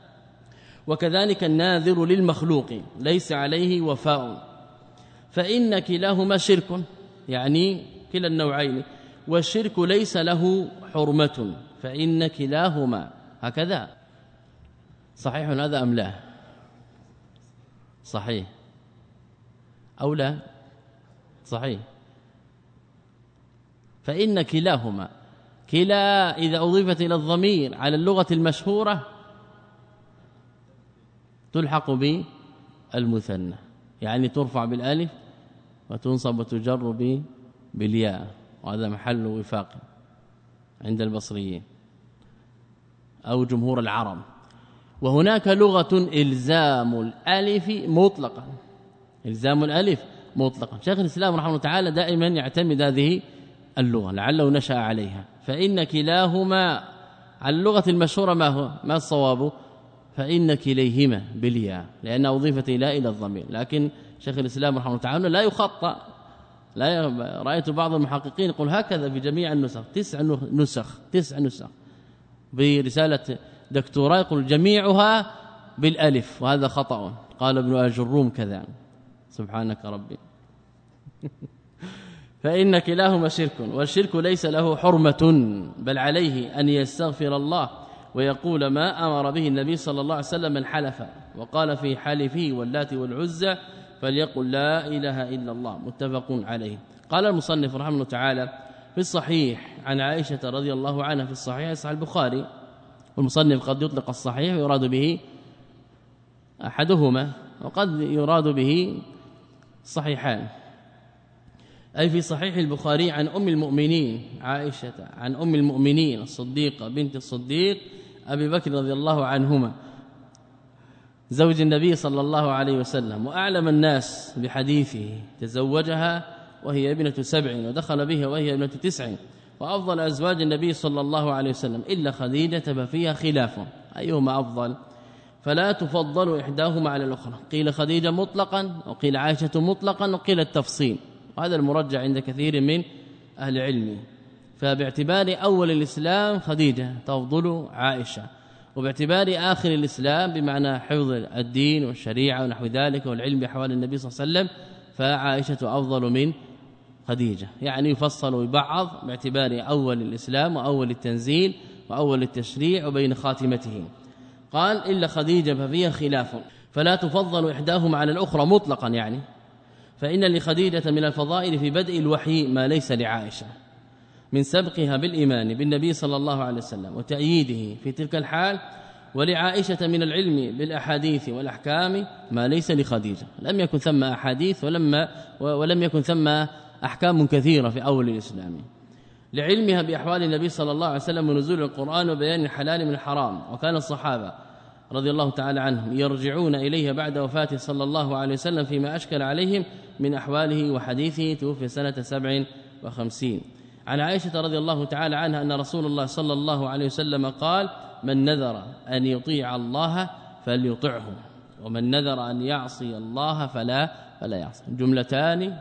وكذلك الناذر للمخلوق ليس عليه وفاء فإن كلاهما شرك يعني كلا النوعين والشرك ليس له حرمة فإن كلاهما هكذا. صحيح هذا أم لا صحيح أو لا صحيح. فإن كلاهما كلا إذا أضيفت إلى الضمير على اللغة المشهورة تلحق بالمثنى، يعني ترفع بالالف وتنصب وتجر بالياء، وهذا محل وفاق عند البصريين أو جمهور العرب. وهناك لغة إلزام الالف مطلقا، إلزام الالف مطلقا. شيخ الإسلام رحمه الله تعالى دائما يعتمد هذه اللغة لعله نشأ عليها. فإن كلاهما على اللغة المشهورة ما هو ما الصواب؟ فإن كليهما بالياء، لأن أضيفت إلى إلى الضمير. لكن شيخ الإسلام رحمه الله تعالى لا يخطأ، لا رأيت بعض المحققين يقول هكذا في جميع النسخ، تسع نسخ تسع نسخ برسالة دكتوراه يقول جميعها بالالف، وهذا خطأ. قال ابن أجروم كذا، سبحانك ربي. فإن كلاهما شرك، والشرك ليس له حرمة، بل عليه أن يستغفر الله ويقول ما أمر به النبي صلى الله عليه وسلم من حلف وقال في حلفه واللات والعزى فليقل لا إله إلا الله، متفق عليه. قال المصنف رحمه الله تعالى في الصحيح عن عائشة رضي الله عنها في الصحيح صحيح البخاري، والمصنف قد يطلق الصحيح ويراد به أحدهما وقد يراد به صحيحان، أي في صحيح البخاري عن أم المؤمنين عائشة عن أم المؤمنين الصديقة بنت الصديق أبي بكر رضي الله عنهما زوج النبي صلى الله عليه وسلم، وأعلم الناس بحديثه، تزوجها وهي ابنة سبع ودخل بها وهي ابنة تسع، وأفضل أزواج النبي صلى الله عليه وسلم إلا خديجة ففيها خلاف أيهما أفضل، فلا تفضل إحداهما على الأخرى. قيل خديجة مطلقا وقيل عائشة مطلقا وقيل التفصيل، وهذا المرجع عند كثير من أهل العلم. فباعتبار أول الإسلام خديجة تفضل عائشة، وباعتبار آخر الإسلام بمعنى حفظ الدين والشريعة ونحو ذلك والعلم بأحوال النبي صلى الله عليه وسلم فعائشة أفضل من خديجة، يعني يفصل ببعض باعتبار أول الإسلام وأول التنزيل وأول التشريع وبين خاتمته. قال إلا خديجة ففيها خلاف، فلا تفضل إحداهما على الأخرى مطلقا، يعني فإن لخديجة من الفضائل في بدء الوحي ما ليس لعائشة من سبقها بالإيمان بالنبي صلى الله عليه وسلم وتأييده في تلك الحال، ولعائشة من العلم بالأحاديث والأحكام ما ليس لخديجة. لم يكن ثم أحاديث ولما ولم يكن ثم أحكام كثيرة في أول الإسلام، لعلمها بأحوال النبي صلى الله عليه وسلم ونزول القرآن وبيان الحلال من الحرام. وكان الصحابة رضي الله تعالى عنهم يرجعون إليها بعد وفاته صلى الله عليه وسلم فيما أشكل عليهم من أحواله وحديثه. توفي سنة سبع وخمسين. عن عائشة رضي الله تعالى عنها أن رسول الله صلى الله عليه وسلم قال من نذر أن يطيع الله فليطعه، ومن نذر أن يعصي الله فلا فلا يعصي. جملتان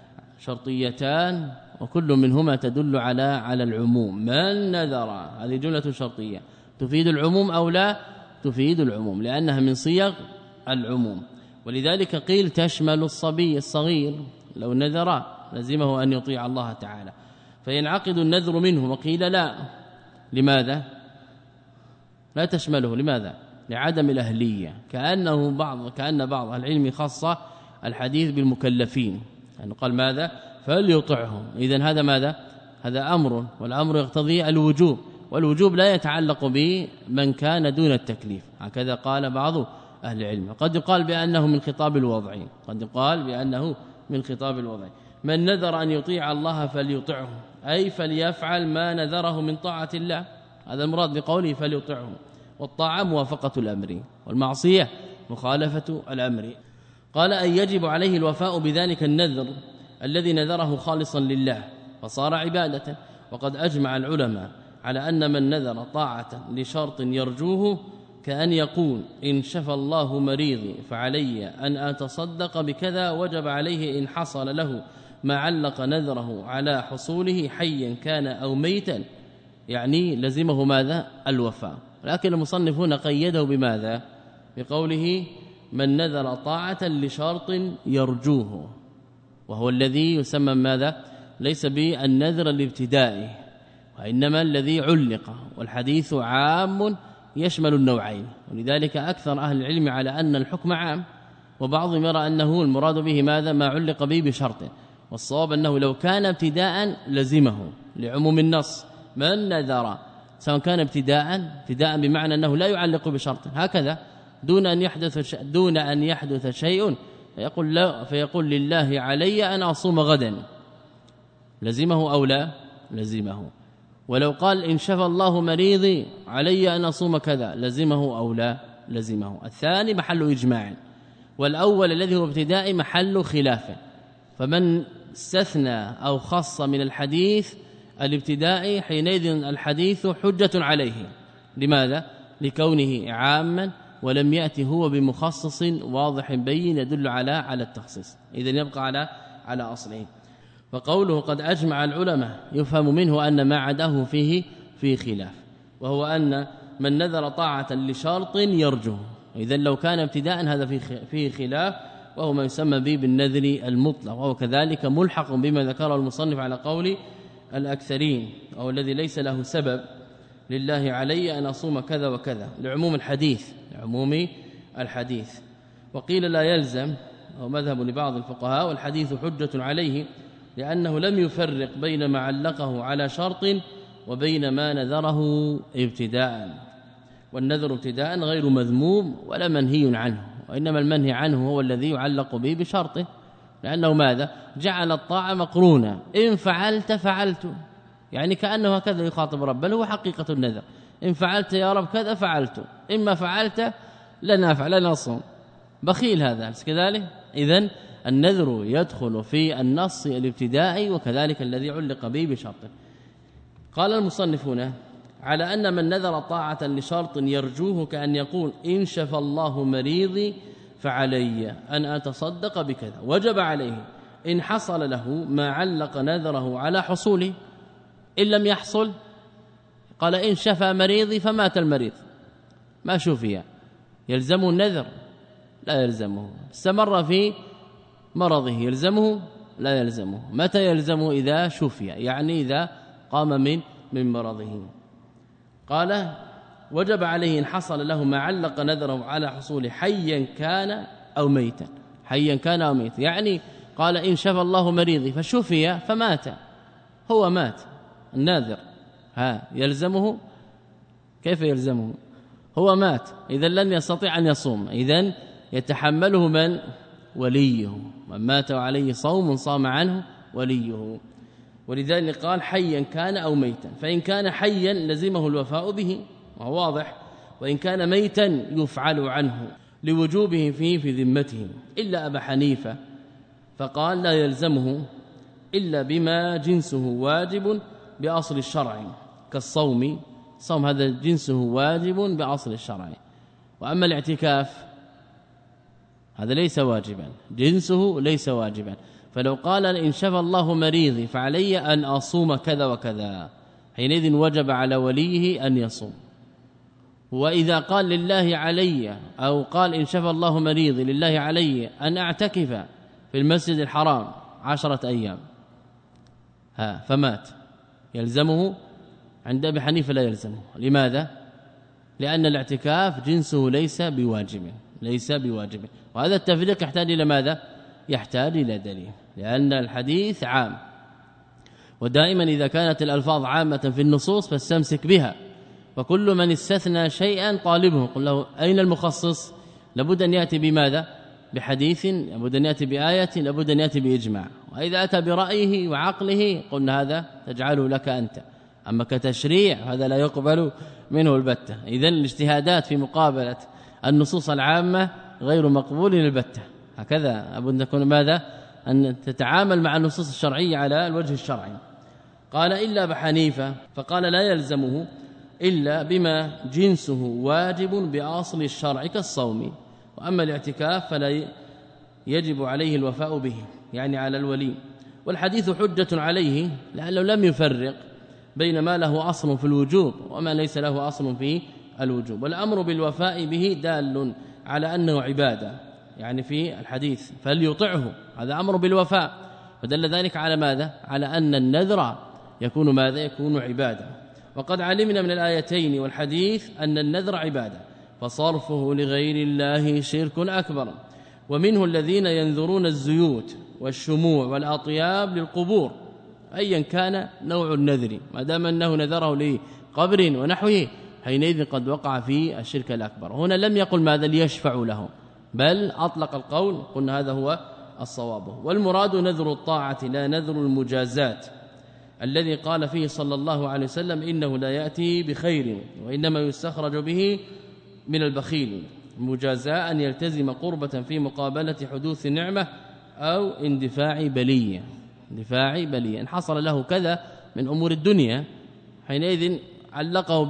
شرطيتان وكل منهما تدل على على العموم. من نذر هذه جملة شرطية تفيد العموم أو لا تفيد العموم لأنها من صيغ العموم، ولذلك قيل تشمل الصبي الصغير لو نذر لزمه أن يطيع الله تعالى، فينعقد النذر منه. وقيل لا، لماذا لا تشمله؟ لماذا؟ لعدم الأهلية، كأنه بعض كأن بعض العلم خاصة الحديث بالمكلفين، يعني قال ماذا فليطعهم. إذن هذا ماذا؟ هذا أمر، والأمر يقتضي الوجوب، والوجوب لا يتعلق بمن كان دون التكليف، هكذا قال بعض أهل العلم. قد يقال بأنه من خطاب الوضع، قد يقال بأنه من خطاب الوضع. من نذر أن يطيع الله فليطعه، أي فليفعل ما نذره من طاعة الله، هذا المراد بقوله فليطعه. والطاعة موافقة الأمر، والمعصية مخالفة الأمر. قال أن يجب عليه الوفاء بذلك النذر الذي نذره خالصا لله فصار عبادة. وقد أجمع العلماء على أن من نذر طاعة لشرط يرجوه كأن يقول إن شفى الله مريضي فعلي أن أتصدق بكذا، وجب عليه إن حصل له ما علق نذره على حصوله حيا كان أو ميتا، يعني لزمه ماذا؟ الوفاء. لكن المصنفون قيده بماذا؟ بقوله من نذر طاعة لشرط يرجوه، وهو الذي يسمى ماذا؟ ليس بالنذر الابتدائي، وإنما الذي علق، والحديث عام يشمل النوعين. ولذلك أكثر أهل العلم على أن الحكم عام، وبعضهم يرى أنه المراد به ماذا؟ ما علق به بشرط، والصواب أنه لو كان ابتداء لزمه لعموم النص من نذر، سواء كان ابتداء ابتداء بمعنى أنه لا يعلق بشرط هكذا دون أن يحدث دون أن يحدث شيء فيقول لا فيقول لله علي أن أصوم غدا، لزمه أو لا لزمه. ولو قال إن شفى الله مريضي علي أن أصوم كذا، لزمه أو لا لزمه. الثاني محل إجماع، والأول الذي هو ابتداء محل خلاف. فمن استثنى أو خص من الحديث الابتداء حينئذ الحديث حجة عليه. لماذا؟ لكونه عاما ولم يأتي هو بمخصص واضح بين يدل على على التخصيص، إذن يبقى على على أصله. وقوله قد أجمع العلماء يفهم منه أن ما عداه فيه في خلاف، وهو أن من نذر طاعة لشرط يرجوه. إذن لو كان ابتداء هذا فيه خلاف، وهو ما يسمى به بالنذر المطلق، وهو كذلك ملحق بما ذكره المصنف على قول الأكثرين، أو الذي ليس له سبب لله علي أن أصوم كذا وكذا، لعموم الحديث لعموم الحديث. وقيل لا يلزم، أو مذهب لبعض الفقهاء، والحديث حجة عليه لأنه لم يفرق بين ما علقه على شرط وبين ما نذره ابتداء. والنذر ابتداء غير مذموم ولا منهي عنه، وإنما المنهي عنه هو الذي يعلق به بشرطه، لأنه ماذا؟ جعل الطاعة مقرونة، إن فعلت فعلت، يعني كأنه هكذا يخاطب رب، بل هو حقيقة النذر. إن فعلت يا رب كذا فعلت، إما فعلت لن أفعل لن أصوم، بخيل هذا كذلك. إذن النذر يدخل في النص الابتدائي وكذلك الذي علق به بشرطه. قال المصنفون على أن من نذر طاعة لشرط يرجوه كأن يقول إن شفى الله مريضي فعلي أن أتصدق بكذا، وجب عليه إن حصل له ما علق نذره على حصوله. إن لم يحصل قال إن شفى مريضي فمات المريض ما شفي، يلزمه النذر؟ لا يلزمه. استمر في مرضه يلزمه؟ لا يلزمه. متى يلزمه؟ إذا شفي، يعني إذا قام من من مرضه. قال وجب عليه إن حصل له ما علق نذره على حصوله حيا كان أو ميتا، حيا كان أو ميتا، يعني قال إن شفى الله مريضي فشفي فمات، هو مات الناذر، ها يلزمه؟ كيف يلزمه؟ هو مات، إذا لن يستطيع أن يصوم، إذن يتحمله من؟ وليه. من مات وعليه صوم صام عنه وليه. ولذلك قال حيا كان أو ميتا، فإن كان حيا لزمه الوفاء به وهو واضح، وإن كان ميتا يفعل عنه لوجوبه فيه في ذمته، إلا أبا حنيفة فقال لا يلزمه إلا بما جنسه واجب بأصل الشرع كالصوم، الصوم هذا جنسه واجب بأصل الشرع. وأما الاعتكاف هذا ليس واجبا، جنسه ليس واجبا. فلو قال إن شفى الله مريضي فعلي أن أصوم كذا وكذا، حينئذ وجب على وليه أن يصوم. وإذا قال لله علي، أو قال إن شفى الله مريضي لله علي أن أعتكف في المسجد الحرام عشرة أيام ها فمات، يلزمه؟ عند أبي حنيفة لا يلزمه. لماذا؟ لأن الاعتكاف جنسه ليس بواجب، ليس بواجب. وهذا التفريق يحتاج إلى ماذا؟ يحتاج إلى دليل، لأن الحديث عام، ودائما إذا كانت الألفاظ عامة في النصوص فاستمسك بها، وكل من استثنى شيئا طالبه قل له أين المخصص؟ لابد أن يأتي بماذا؟ بحديث، لابد أن يأتي بآية، لابد أن يأتي بإجماع. وإذا أتى برأيه وعقله قلنا هذا تجعله لك أنت، أما كتشريع هذا لا يقبل منه البتة. إذن الاجتهادات في مقابلة النصوص العامة غير مقبول البتة. هكذا لابد أن تكون ماذا؟ أن تتعامل مع النصوص الشرعية على الوجه الشرعي. قال إلا بحنيفة فقال لا يلزمه إلا بما جنسه واجب بأصل الشرع كالصوم. وأما الاعتكاف فلا يجب عليه الوفاء به، يعني على الولي. والحديث حجة عليه لأنه لم يفرق بين ما له أصل في الوجوب وما ليس له أصل في الوجوب. والأمر بالوفاء به دال على أنه عبادة، يعني في الحديث فليطعه، هذا أمر بالوفاء، فدل ذلك على ماذا؟ على أن النذر يكون ماذا؟ يكون عبادة. وقد علمنا من الآيتين والحديث أن النذر عبادة، فصرفه لغير الله شرك أكبر. ومنه الذين ينذرون الزيوت والشموع والأطياب للقبور أيا كان نوع النذر ما دام أنه نذره لقبر ونحوه حينئذ قد وقع في الشرك الأكبر. هنا لم يقل ماذا ليشفع له بل أطلق القول قلنا هذا هو الصواب. والمراد نذر الطاعة لا نذر المجازات الذي قال فيه صلى الله عليه وسلم إنه لا يأتي بخير وإنما يستخرج به من البخيل. مجازاء أن يلتزم قربة في مقابلة حدوث نعمة أو اندفاع بلية اندفاع بلية إن حصل له كذا من أمور الدنيا حينئذ علقه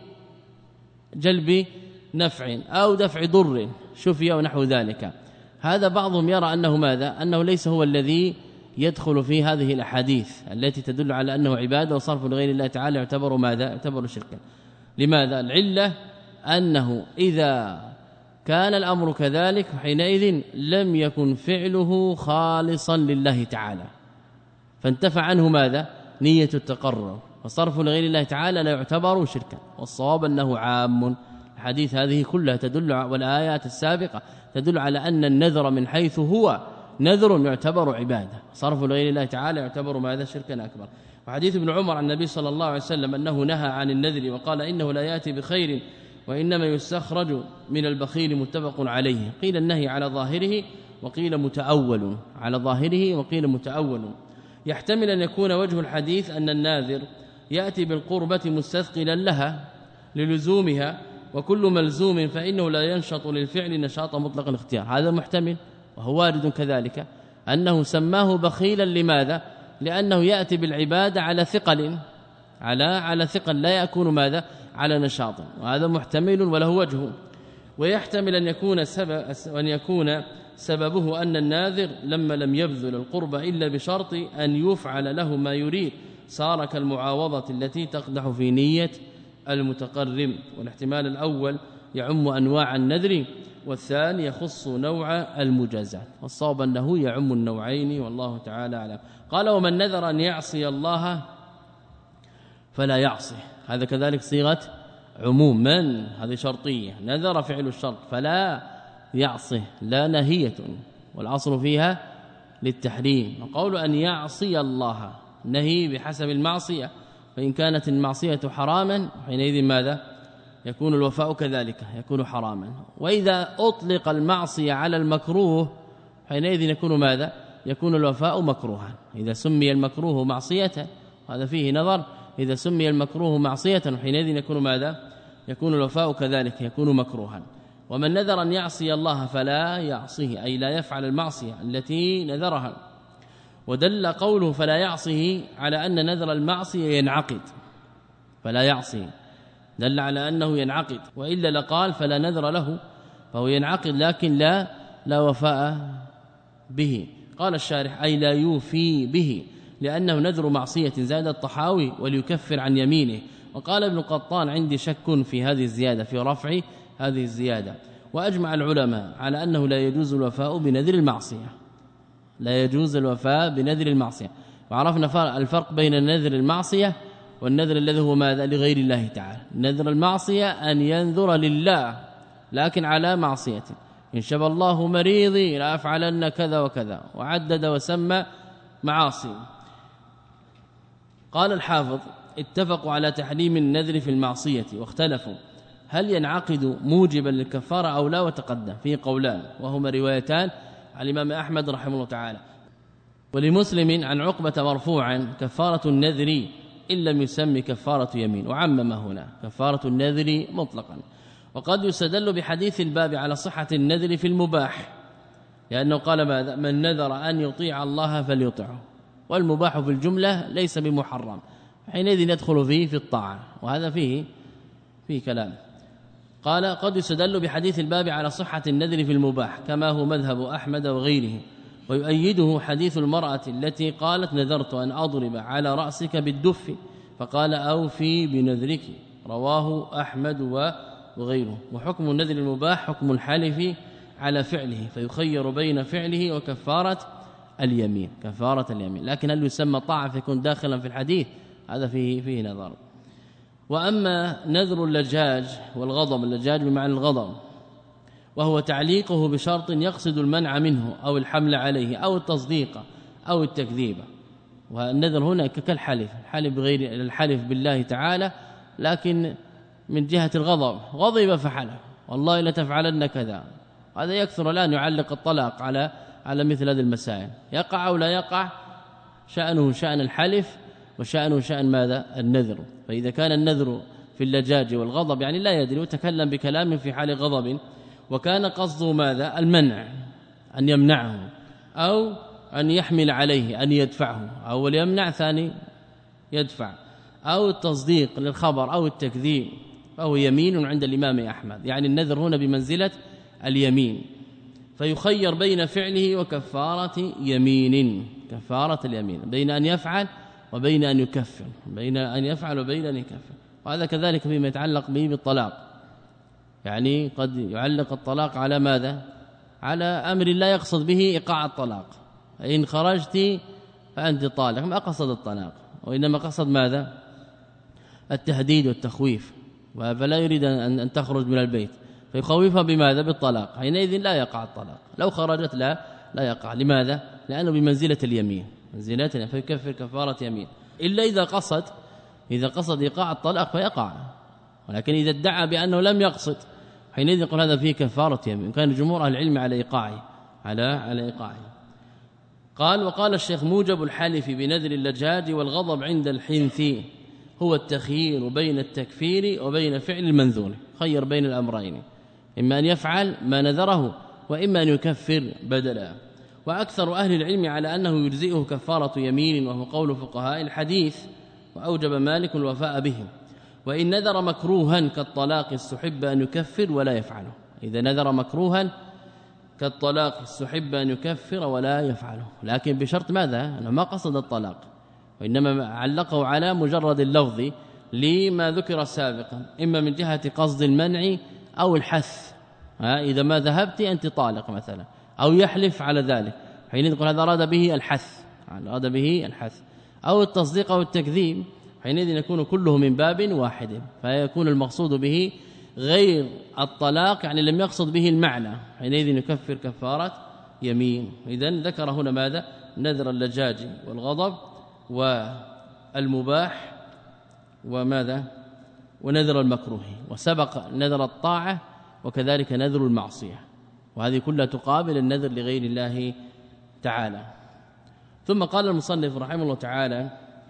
بجلب نفع أو دفع ضر شفي ونحو ذلك. هذا بعضهم يرى أنه ماذا أنه ليس هو الذي يدخل في هذه الأحاديث التي تدل على أنه عبادة وصرف لغير الله تعالى يعتبر ماذا يعتبر شركا. لماذا؟ العلة أنه إذا كان الأمر كذلك حينئذ لم يكن فعله خالصا لله تعالى فانتفع عنه ماذا نية التقرب وصرف لغير الله تعالى لا يعتبر شركا. والصواب أنه عام. الحديث هذه كلها تدل والآيات السابقة تدل على أن النذر من حيث هو نذر يعتبر عبادة صرف لغير الله تعالى يعتبر ماذا شركا أكبر. وحديث ابن عمر عن النبي صلى الله عليه وسلم أنه نهى عن النذر وقال إنه لا يأتي بخير وإنما يستخرج من البخيل متفق عليه. قيل النهي على ظاهره وقيل متأول على ظاهره وقيل متأول. يحتمل أن يكون وجه الحديث أن الناذر يأتي بالقربة مستثقلا لها للزومها وكل ملزوم فإنه لا ينشط للفعل نشاط مطلق الاختيار. هذا محتمل وهو وارد كذلك أنه سماه بخيلا لماذا لأنه يأتي بالعبادة على ثقل على على ثقل لا يكون ماذا على نشاط وهذا محتمل وله وجه. ويحتمل أن يكون سبب أن يكون سببه أن الناذر لما لم يبذل القرب إلا بشرط أن يفعل له ما يريد صار كالمعاوضة التي تقدح في نية المتقرب. والاحتمال الأول يعم أنواع النذر والثاني يخص نوع المجازات والصواب أنه يعم النوعين والله تعالى أعلم. قال ومن نذر أن يعصي الله فلا يعصي هذا كذلك صيغة عموم من هذه شرطية نذر فعل الشرط فلا يعصي لا نهية والعصر فيها للتحريم. وقول أن يعصي الله نهي بحسب المعصية فإن كانت المعصية حراما حينئذ ماذا يكون الوفاء كذلك يكون حراما. وإذا أطلق المعصية على المكروه حينئذ يكون ماذا يكون الوفاء مكروها. إذا سمي المكروه معصية هذا فيه نظر إذا سمي المكروه معصية حينئذ يكون ماذا يكون الوفاء كذلك يكون مكروها. ومن نذر أن يعصي الله فلا يعصيه أي لا يفعل المعصية التي نذرها. ودل قوله فلا يعصيه على أن نذر المعصية ينعقد فلا يعصي دل على أنه ينعقد وإلا لقال فلا نذر له فهو ينعقد لكن لا لا وفاء به. قال الشارح أي لا يوفي به لأنه نذر معصية زاد الطحاوي وليكفر عن يمينه. وقال ابن قطان عندي شك في هذه الزيادة في رفع هذه الزيادة. وأجمع العلماء على أنه لا يجوز الوفاء بنذر المعصية لا يجوز الوفاء بنذر المعصية. وعرفنا الفرق بين نذر المعصية والنذر الذي هو ماذا لغير الله تعالى. نذر المعصية أن ينذر لله لكن على معصية إن شاء الله مريضي لا أفعلن كذا وكذا وعدد وسمى معاصي. قال الحافظ اتفقوا على تحريم النذر في المعصية واختلفوا هل ينعقد موجبا للكفارة أو لا وتقدم فيه قولان وهما روايتان عن الإمام أحمد رحمه الله تعالى. ولمسلم عن عقبة مرفوعا كفارة النذر إن لم يسمي كفارة يمين وعمم هنا كفارة النذر مطلقا. وقد يستدل بحديث الباب على صحة النذر في المباح لأنه قال ماذا من نذر أن يطيع الله فليطعه والمباح في الجملة ليس بمحرم حينئذ يدخل فيه في الطاعة وهذا فيه فيه كلام. قال قد يستدل بحديث الباب على صحة النذر في المباح كما هو مذهب أحمد وغيره. ويؤيده حديث المرأة التي قالت نذرت أن أضرب على رأسك بالدف فقال أوفي بنذرك رواه أحمد وغيره. وحكم النذر المباح حكم الحلف على فعله فيخير بين فعله وكفارة اليمين كفارة اليمين. لكن هل يسمى طاعة فيكون داخلا في الحديث هذا فيه فيه نظر. وأما نذر اللجاج والغضب اللجاج بمعنى الغضب وهو تعليقه بشرط يقصد المنع منه أو الحمل عليه أو التصديق أو التكذيب. والنذر هنا كالحلف، الحلف بغير الحلف بالله تعالى، لكن من جهة الغضب، غضب فحلف والله لا تفعلن كذا. هذا يكثر الآن يعلق الطلاق على على مثل هذه المسائل، يقع أو لا يقع شأنه شأن الحلف وشأنه شأن ماذا؟ النذر. فإذا كان النذر في اللجاج والغضب يعني لا يدري وتكلم بكلام في حال غضب، وكان قصده ماذا؟ المنع، أن يمنعه أو أن يحمل عليه، أن يدفعه، أول يمنع ثاني يدفع، أو التصديق للخبر أو التكذيب، فهو يمين عند الإمام أحمد. يعني النذر هنا بمنزلة اليمين، فيخير بين فعله وكفارة يمين، كفارة اليمين، بين أن يفعل وبين أن يكفر، بين أن يفعل وبين أن يكفر. وهذا كذلك فيما يتعلق به بالطلاق، يعني قد يعلق الطلاق على ماذا؟ على أمر لا يقصد به إيقاع الطلاق، إن خرجت فأنت طالق، ما قصد الطلاق وإنما قصد ماذا؟ التهديد والتخويف، فلا يريد أن تخرج من البيت فيخوفها بماذا؟ بالطلاق، حينئذ لا يقع الطلاق، لو خرجت لا لا يقع. لماذا؟ لأنه بمنزلة اليمين، منزلة فيكفر كفارة يمين، إلا إذا قصد إذا قصد إيقاع الطلاق فيقع، ولكن إذا ادعى بأنه لم يقصد حينئذ يقول هذا فيه كفارة يمين. كان جمهور أهل العلم على إيقاعه على على إيقاعه. قال وقال الشيخ موجب الحلف بنذر اللجاج والغضب عند الحنث هو التخيير بين التكفير وبين فعل المنذور، خير بين الأمرين، إما أن يفعل ما نذره وإما أن يكفر بدلا. وأكثر أهل العلم على أنه يجزئه كفارة يمين، وهو قول فقهاء الحديث، وأوجب مالك الوفاء به. وإن نذر مكروها كالطلاق استحب أن يكفر ولا يفعله، إذا نذر مكروها كالطلاق استحب أن يكفر ولا يفعله، لكن بشرط ماذا؟ أنه ما قصد الطلاق، وإنما علقه على مجرد اللفظ لما ذكر سابقا، إما من جهة قصد المنع أو الحث، ها إذا ما ذهبت أنت طالق مثلا، أو يحلف على ذلك حين يقول هذا أراد به الحث، أراد به الحث، أو التصديق أو التكذيب، حينئذ يكون كله من باب واحد، فيكون المقصود به غير الطلاق، يعني لم يقصد به المعنى، حينئذ يكفر كفارة يمين. إذن ذكر هنا ماذا؟ نذر اللجاج والغضب والمباح وماذا؟ ونذر المكروه، وسبق نذر الطاعة وكذلك نذر المعصية، وهذه كلها تقابل النذر لغير الله تعالى. ثم قال المصنف رحمه الله تعالى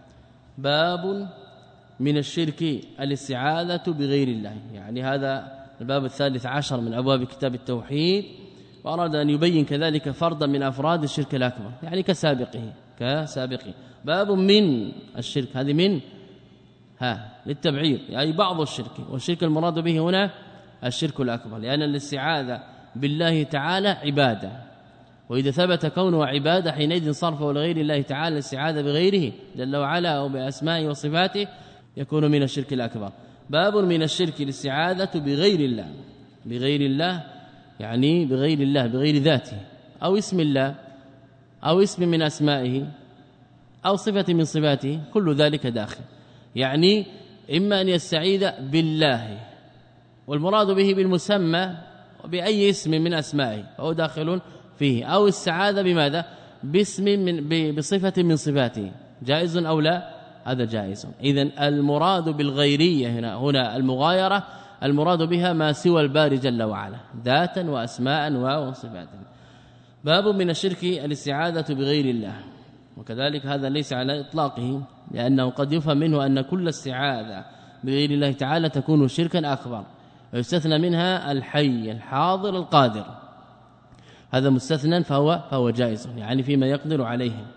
باب من الشرك الاستعاذة بغير الله، يعني هذا الباب الثالث عشر من أبواب كتاب التوحيد، وأراد أن يبين كذلك فردا من أفراد الشرك الأكبر، يعني كسابقه كسابقه. باب من الشرك، هذه من ها للتبعير، يعني بعض الشرك، والشرك المراد به هنا الشرك الأكبر، لأن الاستعاذة بالله تعالى عبادة، وإذا ثبت كونه عبادة حينئذ صرفه لغير الله تعالى الاستعاذة بغيره جل وعلا أو بأسمائه وصفاته يكون من الشرك الأكبر. باب من الشرك الاستعاذة بغير الله، بغير الله يعني بغير الله، بغير ذاته أو اسم الله أو اسم من أسمائه أو صفة من صفاته، كل ذلك داخل. يعني إما أن يستعيذ بالله والمراد به بالمسمى وبأي اسم من أسمائه فهو داخل فيه، أو استعاذ بماذا؟ باسم من بصفة من صفاته، جائز أو لا؟ هذا جائز. إذن المراد بالغيرية هنا هنا المغايرة، المراد بها ما سوى الباري جل وعلا ذاتا وأسماء وصفات. باب من الشرك الاستعاذة بغير الله، وكذلك هذا ليس على إطلاقه، لأنه قد يفهم منه أن كل استعاذة بغير الله تعالى تكون شركا أكبر، ويستثنى منها الحي الحاضر القادر، هذا مستثنى فهو فهو جائز، يعني فيما يقدر عليه.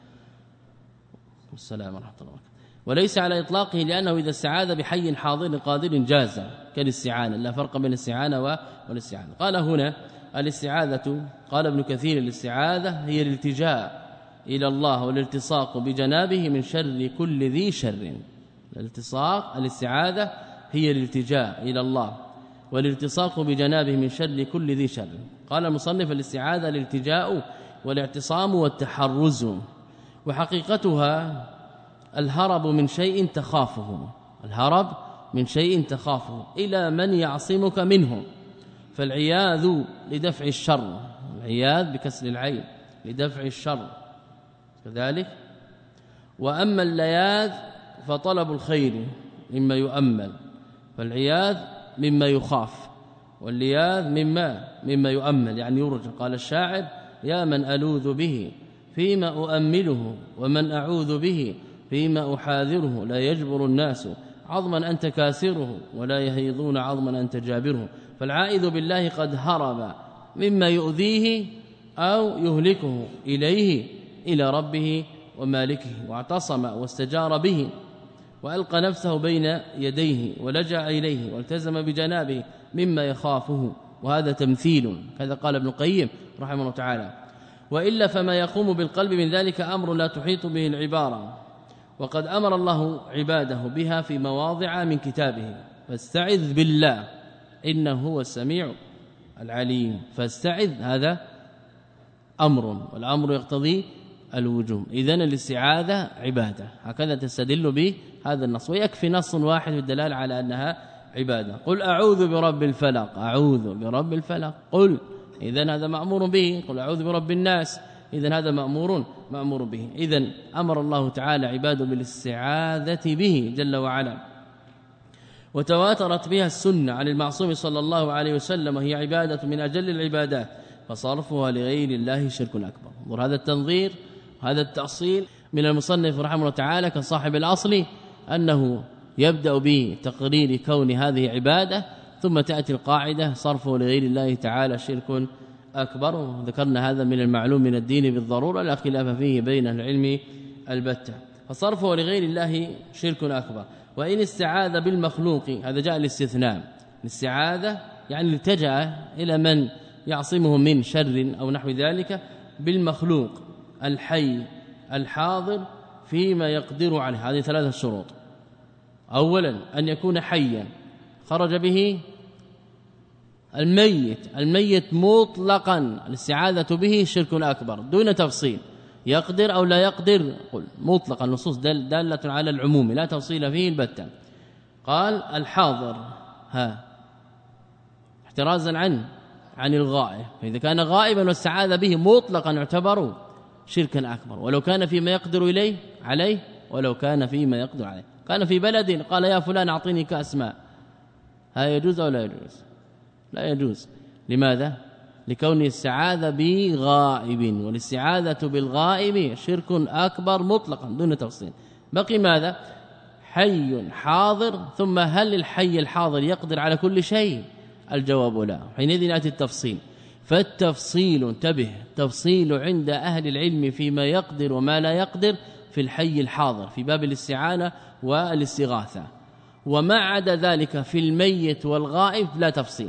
السلام ورحمة الله وبركاته. وليس على إطلاقه، لأنه إذا استعاذ بحي حاضر قادر جاز كالاستعانة، لا فرق بين الاستعانة والاستعانة. قال هنا الاستعاذة، قال ابن كثير الاستعاذة هي الالتجاء إلى الله والالتصاق بجنابه من شر كل ذي شر. الالتصاق الاستعاذة هي الالتجاء إلى الله والالتصاق بجنابه من شر كل ذي شر. قال المصنف الاستعاذة الالتجاء والاعتصام والتحرز، وحقيقتها الهرب من شيء تخافه، الهرب من شيء تخافه إلى من يعصمك منه، فالعياذ لدفع الشر، العياذ بكسر العين لدفع الشر كذلك. وأما اللياذ فطلب الخير مما يؤمل، فالعياذ مما يخاف، واللياذ مما مما يؤمل يعني يرجى. قال الشاعر: يا من ألوذ به فيما أؤمله، ومن أعوذ به فيما أحاذره، لا يجبر الناس عظما أنت كاسره، ولا يهيضون عظما أنت جابره. فالعائذ بالله قد هرب مما يؤذيه أو يهلكه إليه إلى ربه ومالكه، واعتصم واستجار به، وألقى نفسه بين يديه ولجأ إليه والتزم بجنابه مما يخافه. وهذا تمثيل، كذا قال ابن القيم رحمه الله تعالى. وإلا فما يقوم بالقلب من ذلك أمر لا تحيط به العبارة، وقد أمر الله عباده بها في مواضع من كتابه: فاستعذ بالله إنه هو السميع العليم. فاستعذ هذا أمر، والأمر يقتضي الوجوب، إذن الاستعاذة عبادة، هكذا تستدل به هذا النص. ويكفي نص واحد بالدلال على أنها عبادة: قل أعوذ برب الفلق، أعوذ برب الفلق قل، إذن هذا مأمور به. قل أعوذ برب الناس، إذن هذا مأمور مأمور به. إذن أمر الله تعالى عباده بالاستعاذة به جل وعلا، وتواترت بها السنة عن المعصوم صلى الله عليه وسلم، وهي عبادة من أجل العبادات، فصرفها لغير الله شرك أكبر. انظر هذا التنظير، هذا التأصيل من المصنف رحمه الله تعالى كصاحب الأصل، أنه يبدأ بتقرير كون هذه عبادة، ثم تأتي القاعدة: صرفه لغير الله تعالى شرك أكبر. وذكرنا هذا من المعلوم من الدين بالضرورة، لا خلاف فيه بين العلم البتة. فصرفه لغير الله شرك أكبر. وإن استعاذ بالمخلوق، هذا جاء الاستثناء، الاستعاذة يعني التجأ إلى من يعصمه من شر أو نحو ذلك، بالمخلوق الحي الحاضر فيما يقدر عليه. هذه ثلاثة شروط: أولا أن يكون حيا خرج به الميت، الميت مطلقا الاستعاذة به شرك أكبر دون تفصيل، يقدر أو لا يقدر، قل مطلقا، النصوص دالة على العموم لا تفصيل فيه البتة. قال الحاضر، ها احترازا عنه عن الغائب، فإذا كان غائبا واستعاذ به مطلقا يعتبر شركا أكبر، ولو كان فيما يقدر إليه عليه، ولو كان فيما يقدر عليه. كان في بلد قال يا فلان أعطيني كأس ماء، هذا يجوز أو لا يجوز؟ لا يجوز. لماذا؟ لكون الاستعاذة بغائب، والاستعاذة بالغائب شرك أكبر مطلقا دون تفصيل. بقي ماذا؟ حي حاضر، ثم هل الحي الحاضر يقدر على كل شيء؟ الجواب لا. حينئذ يأتي التفصيل. فالتفصيل، انتبه، تفصيل عند أهل العلم فيما يقدر وما لا يقدر في الحي الحاضر في باب الاستعانة والاستغاثة، وما عدا ذلك في الميت والغائب لا تفصيل،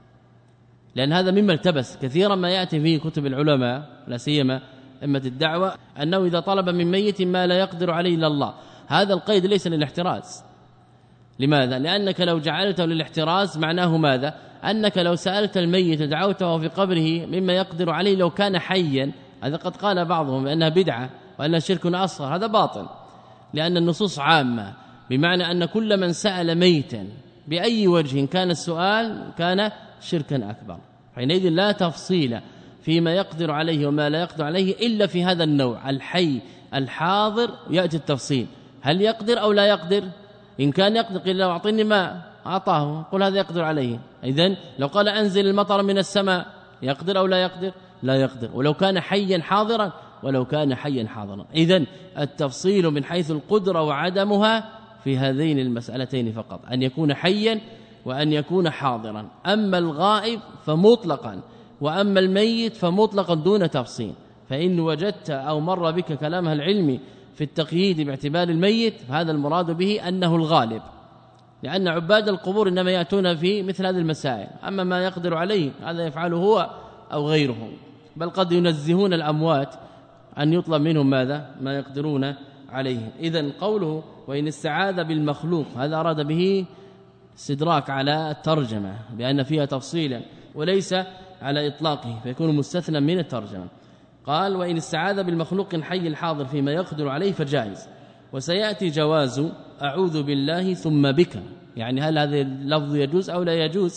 لأن هذا مما التبس كثيرا ما يأتي في كتب العلماء لا سيما أئمة الدعوة، أنه إذا طلب من ميت ما لا يقدر عليه إلا الله. هذا القيد ليس للاحتراز. لماذا؟ لأنك لو جعلته للاحتراز معناه ماذا؟ أنك لو سألت الميت دعوته في قبره مما يقدر عليه لو كان حيا، هذا قد قال بعضهم بأنها بدعة وأنها شرك أصغر، هذا باطل، لأن النصوص عامة، بمعنى أن كل من سأل ميتا بأي وجه كان السؤال كان شركا أكبر. حينئذ لا تفصيل فيما يقدر عليه وما لا يقدر عليه إلا في هذا النوع الحي الحاضر، يأتي التفصيل: هل يقدر أو لا يقدر؟ إن كان يقدر قل له أعطيني ماء، أعطاه، قل هذا يقدر عليه. إذن لو قال أنزل المطر من السماء، يقدر أو لا يقدر؟ لا يقدر، ولو كان حيا حاضرا، ولو كان حيا حاضرا. إذن التفصيل من حيث القدرة وعدمها في هذين المسألتين فقط، أن يكون حيا وأن يكون حاضرا. أما الغائب فمطلقا، وأما الميت فمطلقا دون تفصيل. فإن وجدت أو مر بك كلامها العلمي في التقييد باعتبار الميت، هذا المراد به أنه الغالب، لأن عباد القبور إنما يأتون في مثل هذه المسائل. أما ما يقدر عليه هذا يفعله هو أو غيره، بل قد ينزهون الأموات أن يطلب منهم ماذا؟ ما يقدرون عليه. إذن قوله وإن استعاذ بالمخلوق، هذا أراد به استدراك على الترجمة بأن فيها تفصيلا وليس على إطلاقه، فيكون مستثنى من الترجمة. قال وإن استعاذ بالمخلوق الحي الحاضر فيما يقدر عليه فجائز. وسيأتي جواز أعوذ بالله ثم بك، يعني هل هذا اللفظ يجوز أو لا يجوز؟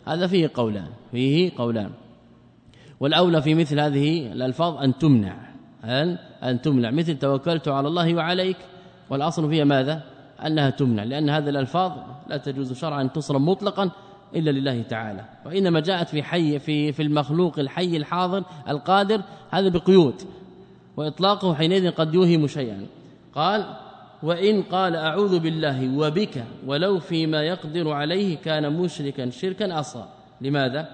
هذا فيه قولان فيه قولان والأولى في مثل هذه الألفاظ أن تمنع أن, أن تمنع مثل توكلت على الله وعليك، والأصل فيها ماذا؟ أنها تمنع، لأن هذه الألفاظ لا تجوز شرعا أن تصرف مطلقا إلا لله تعالى، وإنما جاءت في حي في في المخلوق الحي الحاضر القادر، هذا بقيود، وإطلاقه حينئذ قد يوهم شيئا. قال وإن قال أعوذ بالله وبك ولو فيما يقدر عليه كان مشركا شركا أصغر. لماذا؟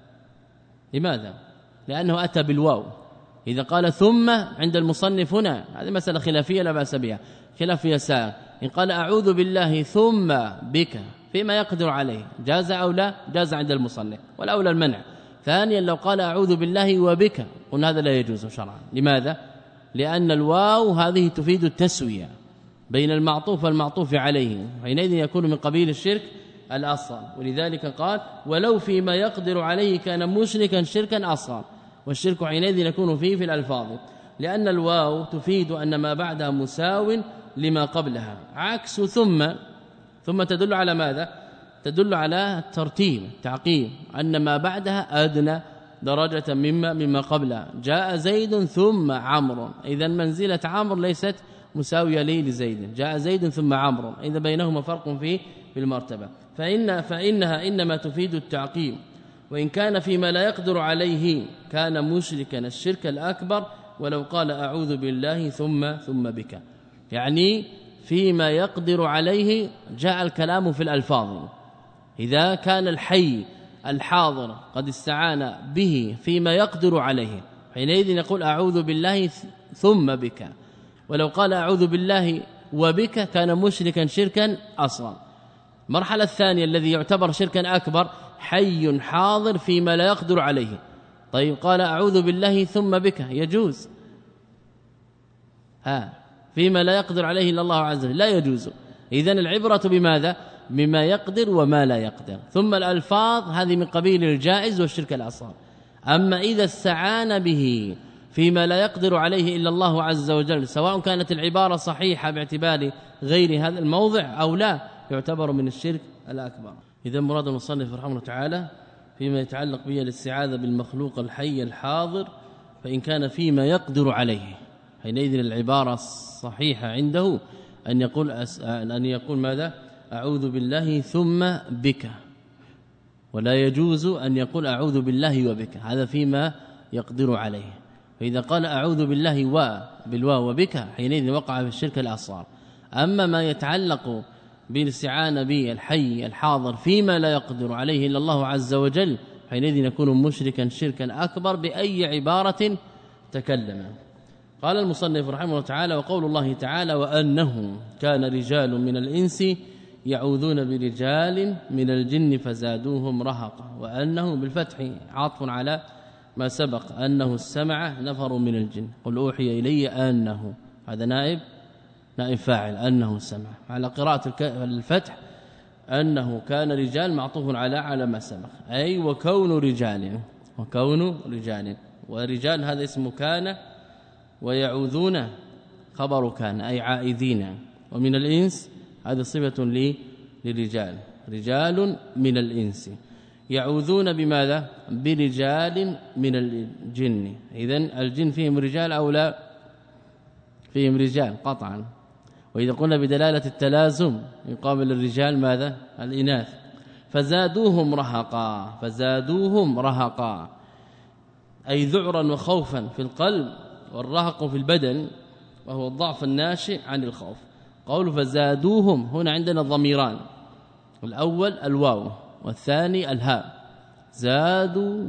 لماذا؟ لأنه أتى بالواو. إذا قال ثم عند المصنف هنا هذه مسألة خلافية لا بأس بها، خلاف يسار. إن قال أعوذ بالله ثم بك فيما يقدر عليه جاز أو لا؟ جاز عند المصنف، والأولى المنع. ثانيا لو قال أعوذ بالله وبك قلنا هذا لا يجوز شرعا. لماذا؟ لأن الواو هذه تفيد التسوية بين المعطوف والمعطوف عليه، حينئذ يكون من قبيل الشرك الأصغر، ولذلك قال ولو فيما يقدر عليه كان مشركا شركا أصغر، والشرك حينئذ يكون فيه في الألفاظ، لأن الواو تفيد أن ما بعدها مساو لما قبلها، عكس ثم. ثم تدل على ماذا؟ تدل على الترتيب تعقيب، أن ما بعدها أدنى درجة مما مما قبلها. جاء زيد ثم عمرو، إذا منزلة عمرو ليست مساوية لي لزيد، جاء زيد ثم عمرو، إذا بينهما فرق في في المرتبة. فإن فإنها إنما تفيد التعقيب، وإن كان فيما لا يقدر عليه كان مشركا الشرك الأكبر، ولو قال أعوذ بالله ثم ثم بك، يعني فيما يقدر عليه جاء الكلام في الألفاظ. إذا كان الحي الحاضر قد استعان به فيما يقدر عليه حينئذ يقول أعوذ بالله ثم بك، ولو قال أعوذ بالله وبك كان مشركا شركا أصغر. المرحلة الثانية الذي يعتبر شركا أكبر حي حاضر فيما لا يقدر عليه، طيب قال أعوذ بالله ثم بك يجوز، ها فيما لا يقدر عليه إلا الله عز وجل لا يجوز. إذن العبرة بماذا؟ بما يقدر وما لا يقدر. ثم الألفاظ هذه من قبيل الجائز والشرك الأصغر. أما إذا استعان به فيما لا يقدر عليه إلا الله عز وجل، سواء كانت العبارة صحيحة باعتبار غير هذا الموضع أو لا، يعتبر من الشرك الأكبر. إذا مراد المصنف رحمه الله تعالى فيما يتعلق به الاستعاذة بالمخلوق الحي الحاضر، فإن كان فيما يقدر عليه حينئذ العبارة الصحيحة عنده أن يقول أن يقول ماذا؟ أعوذ بالله ثم بك، ولا يجوز أن يقول أعوذ بالله وبك، هذا فيما يقدر عليه. فإذا قال أعوذ بالله وبالواو وبك حينئذ وقع في الشرك الأصغر. أما ما يتعلق بالاستعانة به الحي الحاضر فيما لا يقدر عليه إلا الله عز وجل حينئذ يكون مشركا شركا أكبر بأي عبارة تكلم. قال المصنف رحمه الله تعالى وقول الله تعالى وأنه كان رجال من الإنس يعوذون برجال من الجن فزادوهم رهقا، وأنه بالفتح عطف على ما سبق أنه السمع نفر من الجن، قل أوحي إلي أنه، هذا نائب نائب فاعل أنه السمع، على قراءة الفتح أنه كان رجال معطوف على على ما سبق، أي وكون رجال وكون رجال، ورجال هذا اسم كان، ويعوذون خبر كان أي عائذين، ومن الإنس هذه صفة لي للرجال، رجال من الإنس يعوذون بماذا؟ برجال من الجن. إذن الجن فيهم رجال أو لا؟ فيهم رجال قطعا. وإذا قلنا بدلالة التلازم يقابل الرجال ماذا؟ الإناث. فزادوهم رهقا، فزادوهم رهقا أي ذعرا وخوفا في القلب، والرهق في البدن وهو الضعف الناشئ عن الخوف. قول فزادوهم هنا عندنا ضميران، الأول الواو والثاني الهاء، زادوا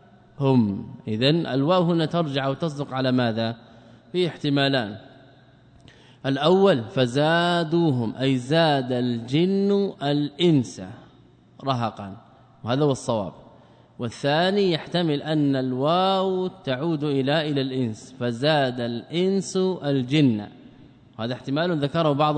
هم. إذن الواو هنا ترجع وتصدق على ماذا؟ في احتمالان، الأول فزادوهم أي زاد الجن الإنس رهقا، وهذا هو الصواب. والثاني يحتمل أن الواو تعود إلى إلى الإنس، فزاد الإنس الجن، هذا احتمال ذكره بعض